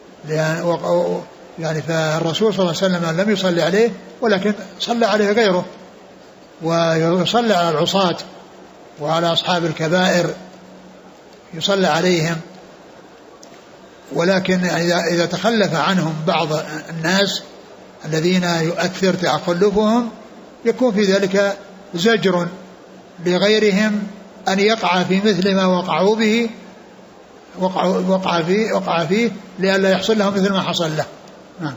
يعني فالرسول صلى الله عليه وسلم لم يصلي عليه ولكن صلى عليه غيره، ويصلى على العصاة وعلى أصحاب الكبائر يصلى عليهم، ولكن إذا تخلف عنهم بعض الناس الذين يؤثر تخلفهم يكون في ذلك زجر لغيرهم أن يقع في مثل ما وقعوا به وقع فيه لئلا يحصل لهم مثل ما حصل له. نعم.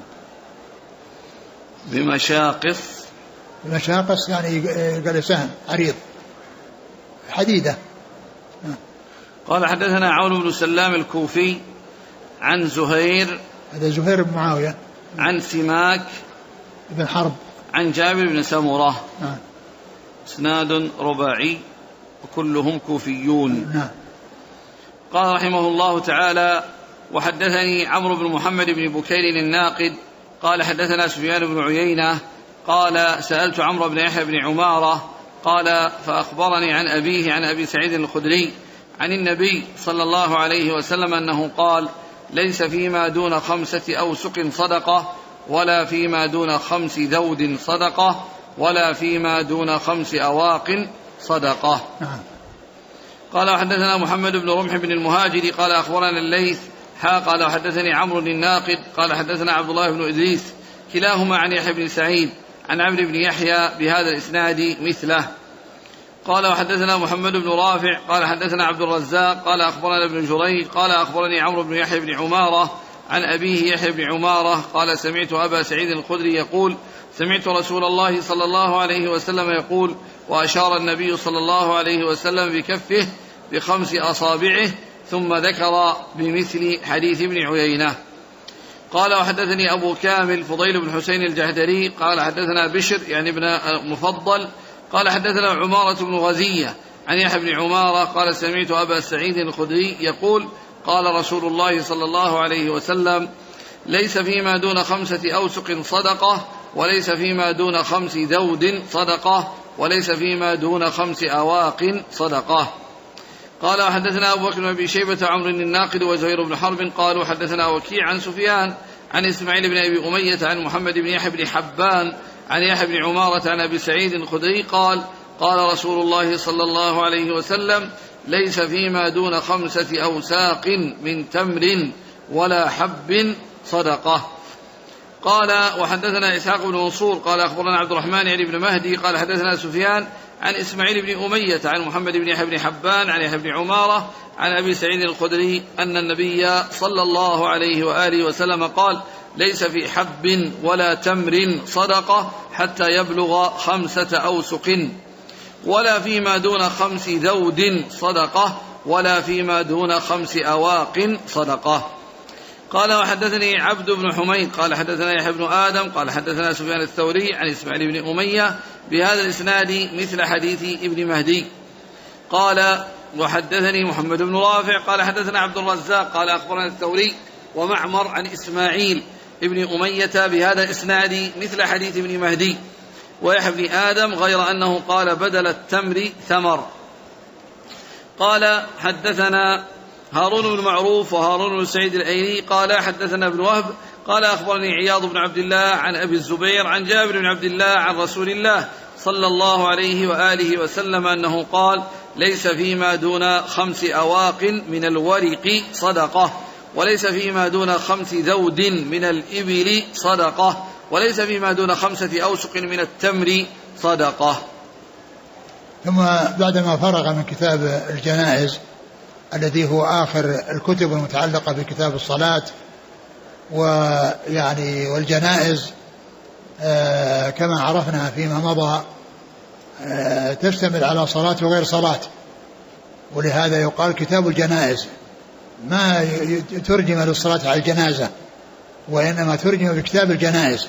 بمشاقص يعني قال سهم عريض حديدة. قال حدثنا عون بن سلام الكوفي عن زهير، هذا زهير بن معاوية، عن سماك بن حرب، عن جابر بن سمرة. اسناد رباعي وكلهم كوفيون. نعم. قال رحمه الله تعالى: وحدثني عمرو بن محمد بن بكير الناقد قال حدثنا سفيان بن عيينة قال سألت عمرو بن يحيى بن عمارة قال فأخبرني عن أبيه عن أبي سعيد الخدري عن النبي صلى الله عليه وسلم أنه قال: ليس فيما دون 5 أوسق صدقة، ولا فيما دون 5 ذود صدقة، ولا فيما دون 5 أواق صدقة. قال وحدثنا محمد بن رمح بن المهاجر قال أخبرنا الليث قال وحدثني عمرو الناقد قال حدثنا عبد الله بن إدريس كلاهما عن يحيى بن سعيد عن عمرو بن يحيى بهذا الإسناد مثله. قال وحدثنا محمد بن رافع قال حدثنا عبد الرزاق قال أخبرنا ابن جريج قال أخبرني عمرو بن يحيى بن عمارة عن أبيه يحيى بن عمارة قال سمعت أبا سعيد الخدري يقول: سمعت رسول الله صلى الله عليه وسلم يقول: وأشار النبي صلى الله عليه وسلم بكفه ب5 أصابعه، ثم ذكر بمثل حديث ابن عيينة. قال وحدثني أبو كامل فضيل بن حسين الجهدري قال حدثنا بشر يعني ابن مفضل قال حدثنا عمارة بن غزية عن يحيى بن عمارة قال سمعت أبا سعيد الخدري يقول: قال رسول الله صلى الله عليه وسلم: ليس فيما دون 5 أوسق صدقة، وليس فيما دون 5 ذود صدقة، وليس فيما دون 5 أواق صدقة. قال وحدثنا أبو بكر بن أبي شيبة عمرو الناقد وزهير بن حرب قالوا حدثنا وكيع عن سفيان عن إسماعيل بن أبي أمية عن محمد بن يحيى بن حبان عن يحيى بن عمارة عن أبي سعيد الخدري قال: قال رسول الله صلى الله عليه وسلم: ليس فيما دون 5 أوساق من تمر ولا حب صدقة. قال وحدثنا إسحاق بن منصور قال أخبرنا عبد الرحمن يعني بن مهدي قال حدثنا سفيان عن إسماعيل بن أمية عن محمد بن يحيى بن حبان عن يحيى بن عمارة عن أبي سعيد الخدري أن النبي صلى الله عليه وآله وسلم قال: ليس في حب ولا تمر صدقة حتى يبلغ 5 أوسق، ولا فيما دون 5 ذود صدقة، ولا فيما دون 5 أواق صدقة. قال وحدثني عبد بن حميد قال حدثنا يحيى بن آدم قال حدثنا سفيان الثوري عن إسماعيل بن أمية بهذا الإسناد مثل حديث ابن مهدي. قال وحدثني محمد بن رافع قال حدثنا عبد الرزاق قال أخبرنا الثوري ومعمر عن إسماعيل ابن أمية بهذا الإسناد مثل حديث ابن مهدي ويحيى بن آدم غير أنه قال: بدل التمر ثمر. قال حدثنا هارون بن معروف وهارون بن سعيد الأيلي قال حدثنا ابن وهب قال أخبرني عياض بن عبد الله عن أبي الزبير عن جابر بن عبد الله عن رسول الله صلى الله عليه وآله وسلم أنه قال: ليس فيما دون 5 أواق من الورق صدقة، وليس فيما دون 5 ذود من الإبل صدقة، وليس فيما دون 5 أوسق من التمر صدقة. ثم بعدما فرغ من كتاب الجنائز الذي هو آخر الكتب المتعلقة بكتاب الصلاة ويعني والجنائز كما عرفنا فيما مضى تشتمل على صلاة وغير صلاة، ولهذا يقال كتاب الجنائز، ما ترجم للصلاة على الجنازة وإنما ترجم بكتاب الجنائز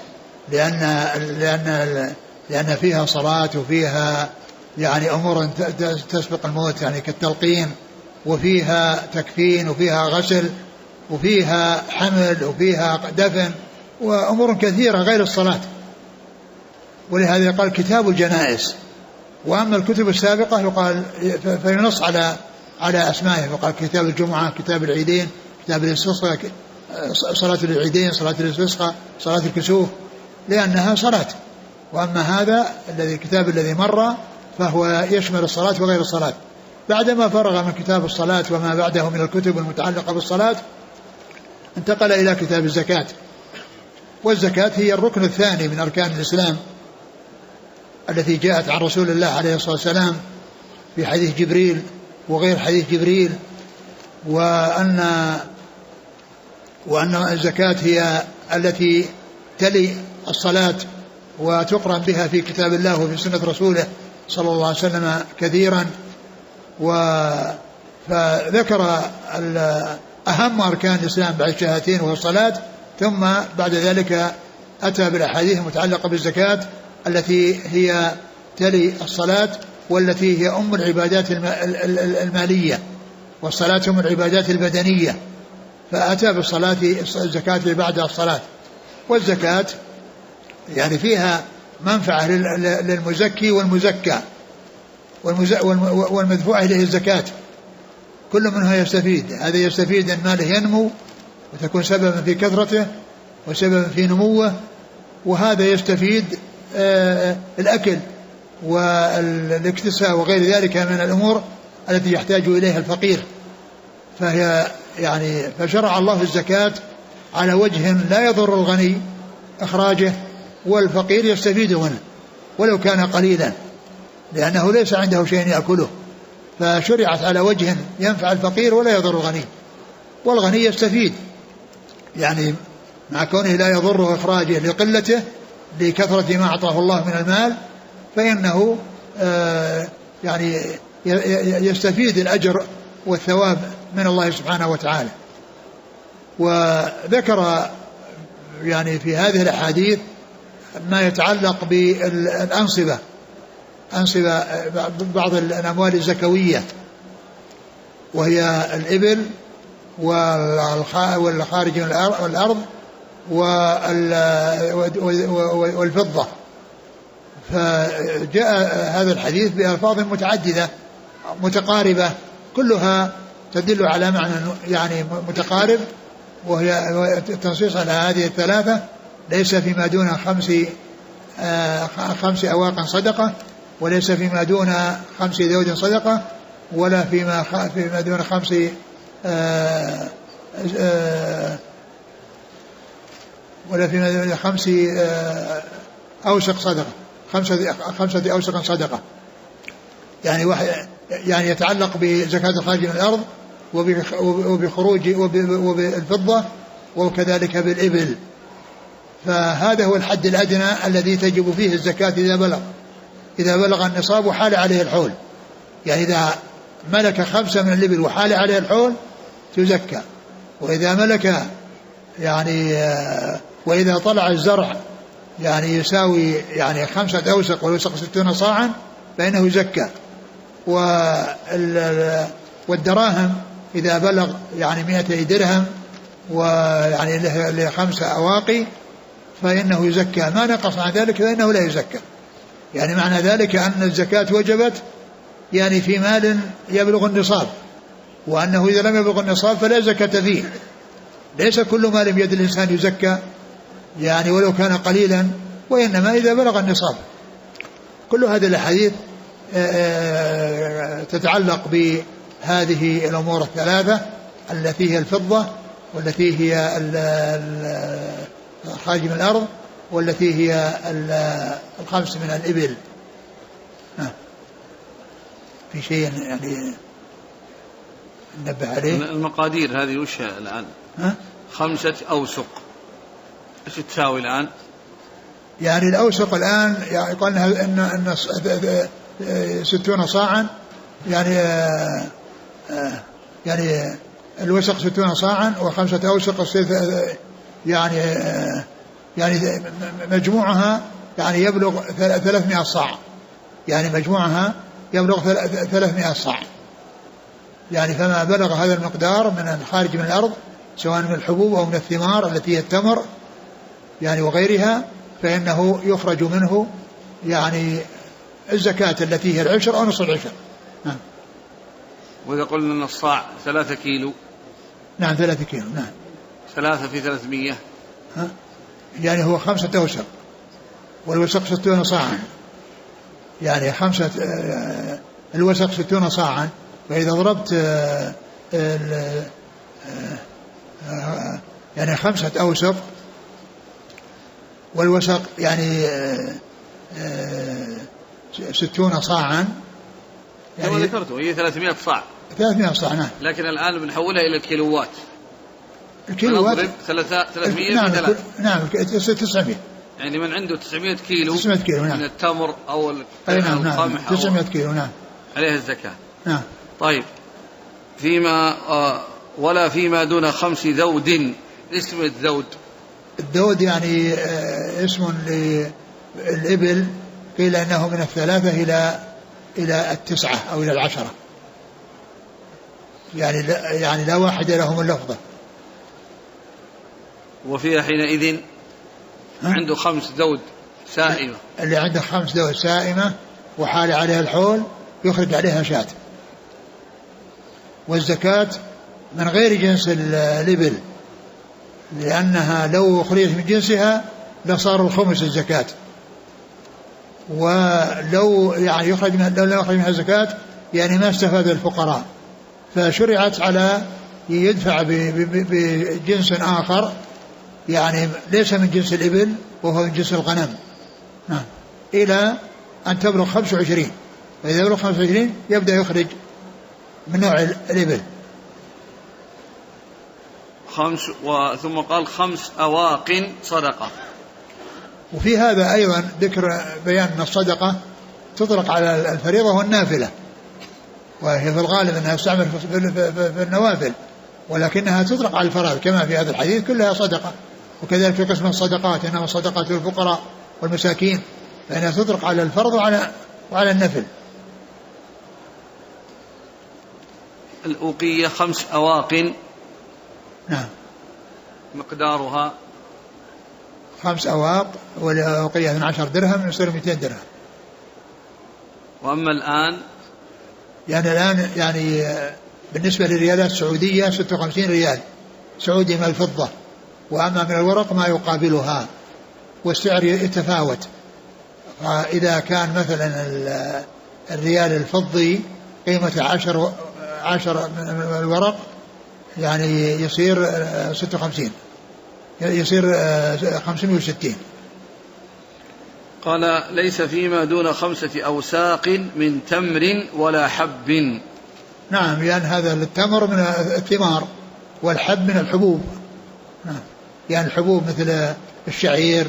لأن فيها صلاة وفيها يعني أمور تسبق الموت يعني كالتلقين، وفيها تكفين وفيها غسل وفيها حمل وفيها دفن وأمور كثيرة غير الصلاة، ولهذا يقال كتاب الجنائز. وأما الكتب السابقة يقال فينص على أسمائه، فقال كتاب الجمعة، كتاب العيدين، كتاب الاستسقاء، صلاة العيدين، صلاة الاستسقاء، صلاة الكسوف، لأنها صلاة. وأما هذا الكتاب الذي مر فهو يشمل الصلاة وغير الصلاة. بعدما فرغ من كتاب الصلاة وما بعده من الكتب المتعلقة بالصلاة انتقل إلى كتاب الزكاة. والزكاة هي الركن الثاني من أركان الإسلام التي جاءت عن رسول الله عليه الصلاة والسلام في حديث جبريل وغير حديث جبريل، وأن الزكاة هي التي تلي الصلاة وتقرن بها في كتاب الله وفي سنة رسوله صلى الله عليه وسلم كثيرا. فذكر أهم أركان الإسلام بعد الشهادتين وهو الصلاة، ثم بعد ذلك أتى بالأحاديث المتعلقة بالزكاة التي هي تلي الصلاة والتي هي أم العبادات المالية، والصلاة أم العبادات البدنية، فأتى بالصلاة الزكاة بعد الصلاة. والزكاة يعني فيها منفعة للمزكي والمزكى والمدفوع إليه الزكاة، كل منها يستفيد. هذا يستفيد أن ماله ينمو وتكون سببا في كثرته وسببا في نموه، وهذا يستفيد الأكل والاكتساء وغير ذلك من الأمور التي يحتاج إليها الفقير. فهي يعني فشرع الله الزكاة على وجه لا يضر الغني إخراجه، والفقير يستفيد منه ولو كان قليلا، لأنه ليس عنده شيء يأكله، فشرعت على وجه ينفع الفقير ولا يضر الغني، والغني يستفيد يعني مع كونه لا يضره إخراجه لقلته لكثرة ما أعطاه الله من المال، فإنه يعني يستفيد الأجر والثواب من الله سبحانه وتعالى. وذكر يعني في هذه الأحاديث ما يتعلق بالأنصبة، أنصبة بعض الأموال الزكوية، وهي الإبل والخارج من الأرض والفضة. فجاء هذا الحديث بألفاظ متعددة متقاربة كلها تدل على معنى يعني متقارب، وهي التنصيص على هذه الثلاثة: ليس فيما دون خمس أواق صدقة، وليس فيما دون 5 ذود صدقة، ولا فيما دون 5 ولا فيما دون 5 أوسق صدقة، 5 أوسق صدقة، يعني يتعلق بزكاة الخارج من الأرض وبخروج وبالفضة وكذلك بالإبل. فهذا هو الحد الأدنى الذي تجب فيه الزكاة إذا بلغ النصاب وحال عليه الحول. يعني إذا ملك 5 من الإبل وحال عليه الحول تزكى. وإذا ملك يعني وإذا طلع الزرع يعني يساوي يعني 5 أوسق والوسق 60 صاعا فإنه يزكى. والدراهم إذا بلغ يعني 200 درهم ويعني له 5 أواقي فإنه يزكى، ما نقص عن ذلك فإنه لا يزكى. يعني معنى ذلك أن الزكاة وجبت يعني في مال يبلغ النصاب، وأنه إذا لم يبلغ النصاب فلا زكاة فيه. ليس كل مال بيد الإنسان يزكى يعني ولو كان قليلا، وإنما إذا بلغ النصاب. كل هذه الأحاديث تتعلق بهذه الأمور الثلاثة التي هي الفضة، والتي هي خارج من الأرض، والتي هي 5 من الإبل. في شيء يعني ننبه عليه؟ المقادير هذه وش الآن؟ 5 أوسق ايش تساوي الآن؟ يعني الأوسق الآن يعني قلنا إن 60 صاعا، يعني الوسق 60 صاعا و5 أوسق يعني مجموعها يعني يبلغ 300 صاع، يعني مجموعها يبلغ 300 صاع. يعني فما بلغ هذا المقدار من الخارج من الأرض سواء من الحبوب أو من الثمار التي هي التمر يعني وغيرها، فإنه يخرج منه يعني الزكاة التي هي العشر أو نصف العشر. نعم. وإذا قلنا أن الصاع 3 كيلو. نعم 3 كيلو. نعم 3 في 300 يعني هو 5 أوسق والوسق 60 صاعا، يعني 5 الوسق 60 صاعا، فإذا ضربت يعني 5 أوسق والوسق يعني 60 صاعا يعني ذكرته هي 300 صاع. 300 صاع. نعم. لكن الآن بنحولها إلى الكيلوات. الكيلوات 300 نعم. في 3. نعم 900. يعني من عنده 900 كيلو 900 كيلو نعم. من التمر أو القمح 900 كيلو نعم عليه الزكاة. نعم. طيب فيما ولا فيما دون 5 ذود. اسم الذود؟ الذود يعني اسم للإبل، قيل أنه من 3 إلى 9 أو إلى 10، يعني لا واحد لهم اللفظة. وفيها حينئذ عنده 5 ذود سائمة، اللي عنده 5 ذود سائمة وحال عليها الحول يخرج عليها شاة. والزكاة من غير جنس الإبل، لأنها لو أخرجت من جنسها لصار الخمس الزكاة، ولو يعني يخرج منها الزكاة يعني ما استفاد الفقراء، فشرعت على يدفع بجنس آخر يعني ليس من جنس الإبل وهو من جنس الغنم، إلى أن تبلغ 25. فإذا يبلغ 25 يبدأ يخرج من نوع الإبل. ثم قال 5 أواق صدقة. وفي هذا أيضا ذكر بيان أن الصدقة تطلق على الفريضة والنافلة، وهي في الغالب أنها تستعمل في النوافل، ولكنها تطلق على الفرائض كما في هذا الحديث كلها صدقة. وكذلك في قسم الصدقات إنما الصدقات للفقراء والمساكين، فإنها تطلق على الفرض وعلى النفل. الأوقية 5 أواق. نعم. مقدارها 5 أواق، والأوقية 12 درهم يصير 200 درهم. وأما الآن يعني بالنسبة للريالات السعودية 56 ريال سعودي من الفضة، وأما من الورق ما يقابلها، والسعر يتفاوت. فإذا كان مثلا الريال الفضي قيمة 10 من الورق يعني يصير 56، يصير 560. قال ليس فيما دون 5 أوساق من تمر ولا حب. نعم، لأن هذا التمر من الثمار والحب من الحبوب. نعم، يعني الحبوب مثل الشعير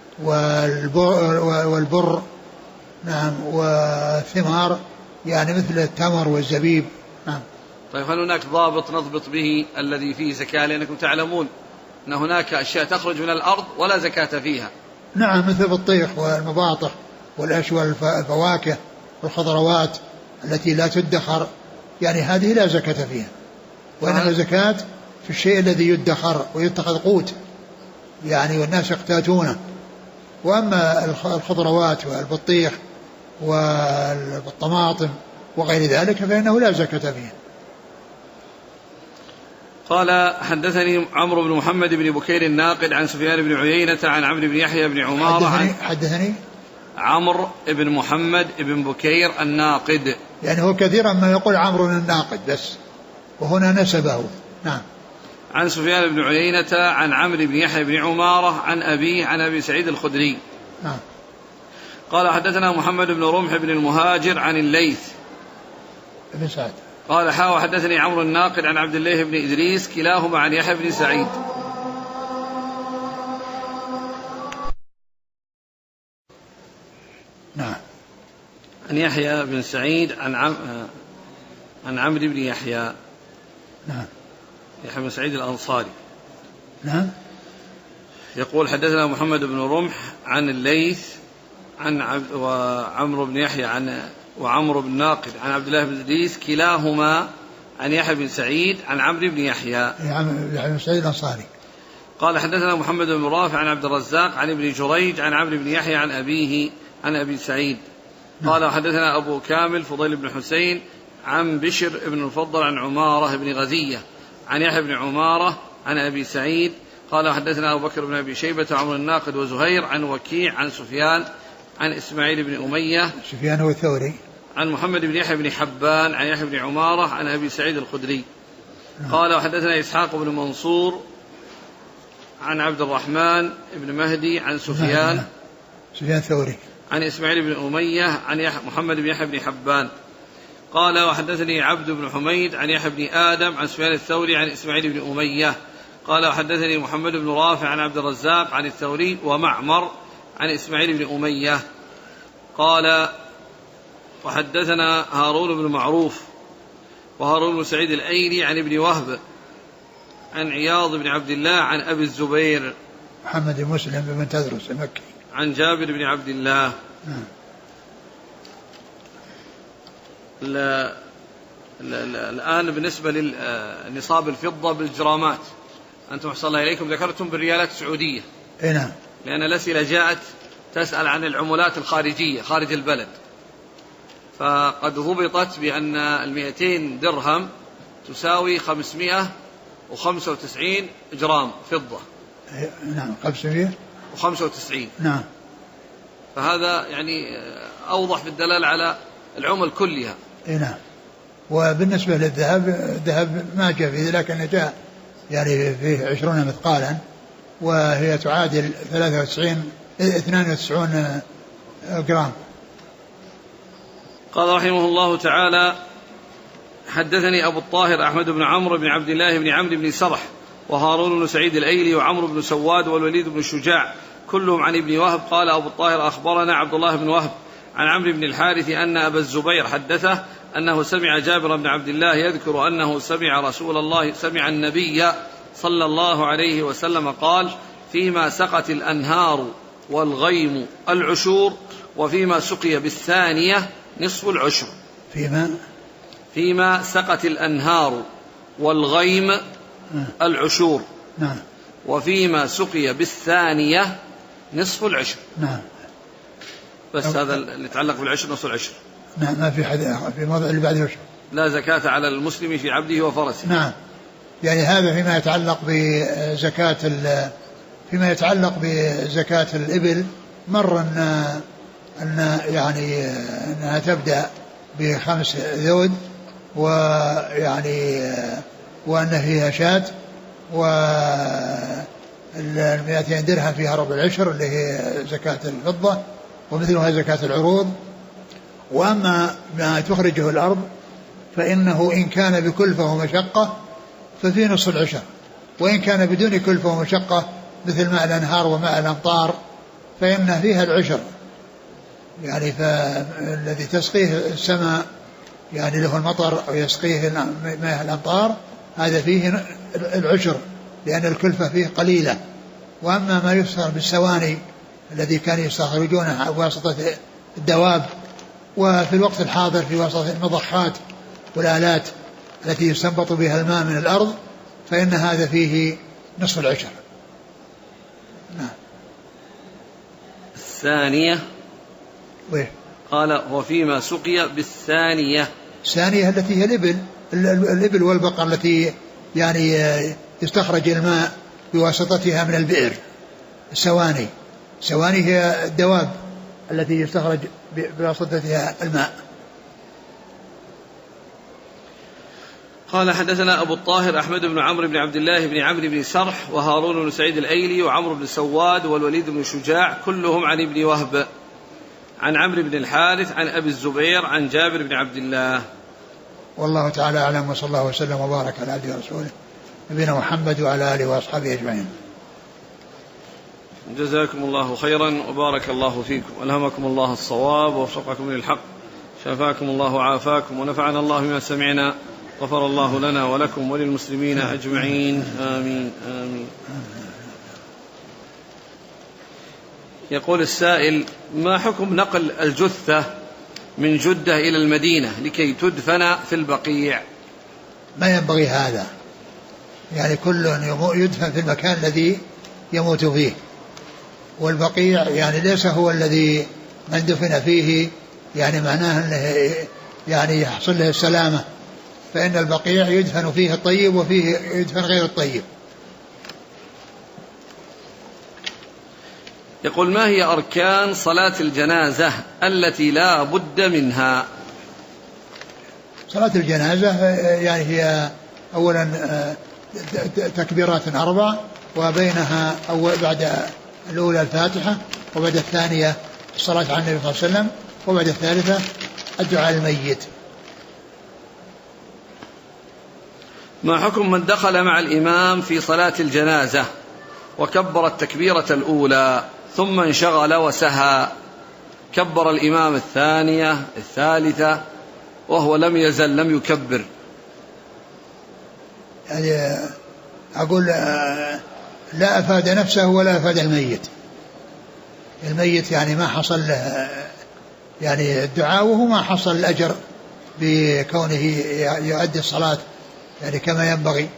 والبر. نعم، والثمار يعني مثل التمر والزبيب. نعم. طيب هل هناك ضابط نضبط به الذي فيه زكاة؟ لأنكم تعلمون أن هناك أشياء تخرج من الأرض ولا زكاة فيها. نعم، مثل البطيخ والمباطح والفواكه والخضروات التي لا تدخر، يعني هذه لا زكاة فيها، وإنما زكاة في الشيء الذي يدخر ويتخذ قوت يعني والناس يقتاتونه. وأما الخضروات والبطيخ والطماطم وغير ذلك فإنه لا زكاة فيها. قال حدثني عمرو بن محمد بن بكير الناقد عن سفيان بن عيينة عن عمرو بن يحيى بن عمارة. حدثني عمرو بن محمد بن بكير الناقد، يعني هو كثيرا ما يقول عمرو الناقد بس، وهنا نسبه. نعم. عن سفيان بن عيينة عن عمرو بن يحيى بن عمارة عن أبيه عن أبي سعيد الخدري. نعم. قال حدثنا محمد بن رمح بن المهاجر عن الليث بن سعد قال حدثني عمرو الناقد عن عبد الله بن إدريس كلاهما عن يحيى بن سعيد. نعم. عن يحيى بن سعيد عن عمرو بن يحيى. نعم. يحيى بن سعيد الأنصاري. نعم. يقول حدثنا محمد بن رمح عن الليث وعمرو بن يحيى وعمرو بن ناقد عن عبد الله بن إدريس كلاهما عن يحيى بن سعيد عن عمرو بن يحيى. يحيى بن سعيد الأنصاري. قال حدثنا محمد بن رافع عن عبد الرزاق عن ابن جريج عن عمرو بن يحيى عن أبيه عن أبي سعيد. قال حدثنا أبو كامل فضيل بن حسين عن بشر بن المفضل عن عمارة بن غزية عن يحيى بن عمارة عن أبي سعيد. قال حدثنا أبو بكر بن أبي شيبة عمرو الناقد وزهير عن وكيع عن سفيان عن إسماعيل بن أمية. سفيان هو الثوري. عن محمد بن يحيى بن حبان عن يحيى بن عمارة عن أبي سعيد الخدري. قال وحدثنا إسحاق بن منصور عن عبد الرحمن بن مهدي عن سفيان الثوري عن إسماعيل بن أمية عن محمد بن يحيى بن حبان. قال وحدثني عبد بن حميد عن يحيى بن آدم عن سفيان الثوري عن إسماعيل بن أمية. قال وحدثني محمد بن رافع عن عبد الرزاق عن الثوري ومعمر عن إسماعيل بن أمية. قال وحدثنا هارون بن معروف وهارون بن سعيد الأيلي عن ابن وهب عن عياض بن عبد الله عن أبي الزبير محمد بن مسلم بن تدرس المكي عن جابر بن عبد الله. الآن بالنسبة لنصاب الفضة بالجرامات، أنتم أحسن الله إليكم ذكرتم بالريالات السعودية. نعم. لأن الأسئلة جاءت تسأل عن العملات الخارجية خارج البلد، فقد ضبطت بأن 200 درهم تساوي 595 جرام فضة. نعم 595. نعم. فهذا يعني أوضح في الدلالة على العمل كلها. نعم. وبالنسبة للذهب، الذهب ما جاء فيه، لكن جاء يعني فيه 20 مثقالا، وهي تعادل 92 جرام. قال رحمه الله تعالى: حدثني أبو الطاهر أحمد بن عمرو بن عبد الله بن عمرو بن سرح وهارون بن سعيد الأيلي وعمرو بن سواد والوليد بن شجاع كلهم عن ابن وهب. قال أبو الطاهر: أخبرنا عبد الله بن وهب عن عمرو بن الحارث أن أبا الزبير حدثه أنه سمع جابر بن عبد الله يذكر أنه سمع النبي صلى الله عليه وسلم قال: فيما سقت الأنهار والغيم العشور، وفيما سقي بالثانية نصف العشر. فيما سقت الأنهار والغيم العشور. نعم. وفيما سقي بالثانية نصف العشر. نعم. بس هذا اللي يتعلق بالعشر، نصف العشر. نعم. ما في في موضع اللي بعد العشر. لا زكاة على المسلم في عبده وفرسه. نعم. يعني هذا فيما يتعلق بزكاة الإبل. مر أن يعني أنها تبدأ ب5 ذود، ويعني وأن فيها شاة، وال200 درهم فيها ربع العشر اللي هي زكاة الفضة، ومثلها زكاة العروض. وأما ما تخرجه الأرض فإنه إن كان بكلفة ومشقة ففي نصف العشر، وإن كان بدون كلفة ومشقة مثل ماء الأنهار وماء الأمطار فإن فيها العشر. يعني فالذي تسقيه السماء يعني له المطر أو يسقيه ماء الأمطار هذا فيه العشر، لأن الكلفة فيه قليلة. وأما ما يسخر بالسواني الذي كان يستخرجونه بواسطة الدواب، وفي الوقت الحاضر في واسطة المضخات والآلات التي يستنبط بها الماء من الأرض، فإن هذا فيه نصف العشر. نعم. الثانية قال: وفيما سقي بالثانية. الثانية التي هي الإبل والبقر التي يعني يستخرج الماء بواسطتها من البئر. السواني هي الدواب التي يستخرج بواسطتها الماء. قال: حدثنا أبو الطاهر أحمد بن عمرو بن عبد الله بن عمرو بن سرح وهارون بن سعيد الأيلي وعمرو بن سواد والوليد بن شجاع كلهم عن ابن وهب عن عمرو بن الحارث عن أبي الزبير عن جابر بن عبد الله. والله تعالى أعلم، وصلى الله وسلم وبارك على عبده ورسوله نبينا محمد وعلى آله وأصحابه أجمعين. جزاكم الله خيرا وبارك الله فيكم، ألهمكم الله الصواب ووفقكم للحق، شفاكم الله وعافاكم، ونفعنا الله بما سمعنا، غفر الله لنا ولكم وللمسلمين أجمعين، آمين آمين. يقول السائل: ما حكم نقل الجثة من جدة إلى المدينة لكي تدفن في البقيع؟ ما ينبغي هذا، يعني كل يدفن في المكان الذي يموت فيه، والبقيع يعني ليس هو الذي من دفن فيه يعني معناه أنه يعني يحصل له السلامة، فإن البقيع يدفن فيه الطيب وفيه يدفن غير الطيب. يقول: ما هي أركان صلاة الجنازة التي لا بد منها؟ صلاة الجنازة يعني هي أولا تكبيرات 4، وبينها بعد الأولى الفاتحة، وبعد الثانية الصلاة على النبي صلى الله عليه وسلم، وبعد الثالثة الدعاء للميت. ما حكم من دخل مع الإمام في صلاة الجنازة وكبر التكبيرة الأولى ثم انشغل وسهى، كبر الإمام الثانية الثالثة وهو لم يزل لم يكبر؟ يعني أقول لا أفاد نفسه ولا أفاد الميت يعني ما حصل له يعني الدعاء، وهو ما حصل الأجر بكونه يؤدي الصلاة يعني كما ينبغي،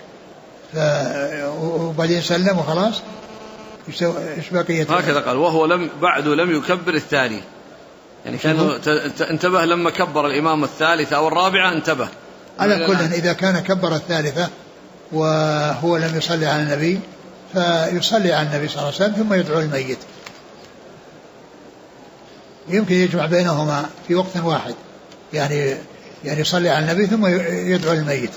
وبعدين سلم وخلاص. ايش بقية؟ هكذا قال وهو بعد لم يكبر الثاني، يعني كان انتبه لما كبر الإمام الثالثة أو الرابعة انتبه. على كل إذا كان كبر الثالثة وهو لم يصلي على النبي فيصلي على النبي صلى الله عليه وسلم ثم يدعو الميت، يمكن يجمع بينهما في وقت واحد، يعني يصلي على النبي ثم يدعو الميت.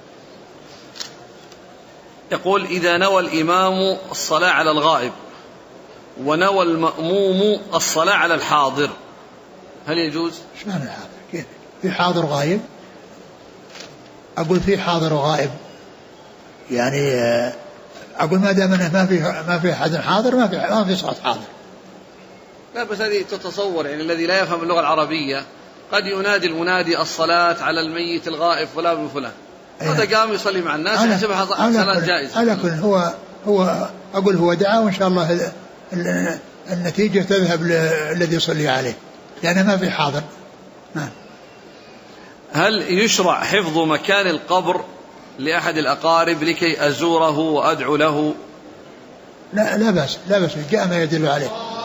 يقول إذا نوى الإمام الصلاة على الغائب ونوى المأموم الصلاة على الحاضر هل يجوز؟ ايش معنى الحاضر؟ كيف في حاضر غائب؟ أقول في حاضر وغائب، يعني أقول ما دام ما في أحد حاضر ما في صلاة حاضر. لا بس هذه تتصور، يعني الذي لا يفهم اللغة العربية قد ينادي المنادي الصلاة على الميت الغائب فلان من فلان، هذا قام يصلي مع الناس يحسبها صلاة جائزة. على كل هو أقول هو دعا وإن شاء الله النتيجة تذهب للذي يصلي عليه لأنه ما في حاضر. هل يشرع حفظ مكان القبر لأحد الأقارب لكي أزوره وأدعو له؟ لا بأس جاء ما يدل عليه.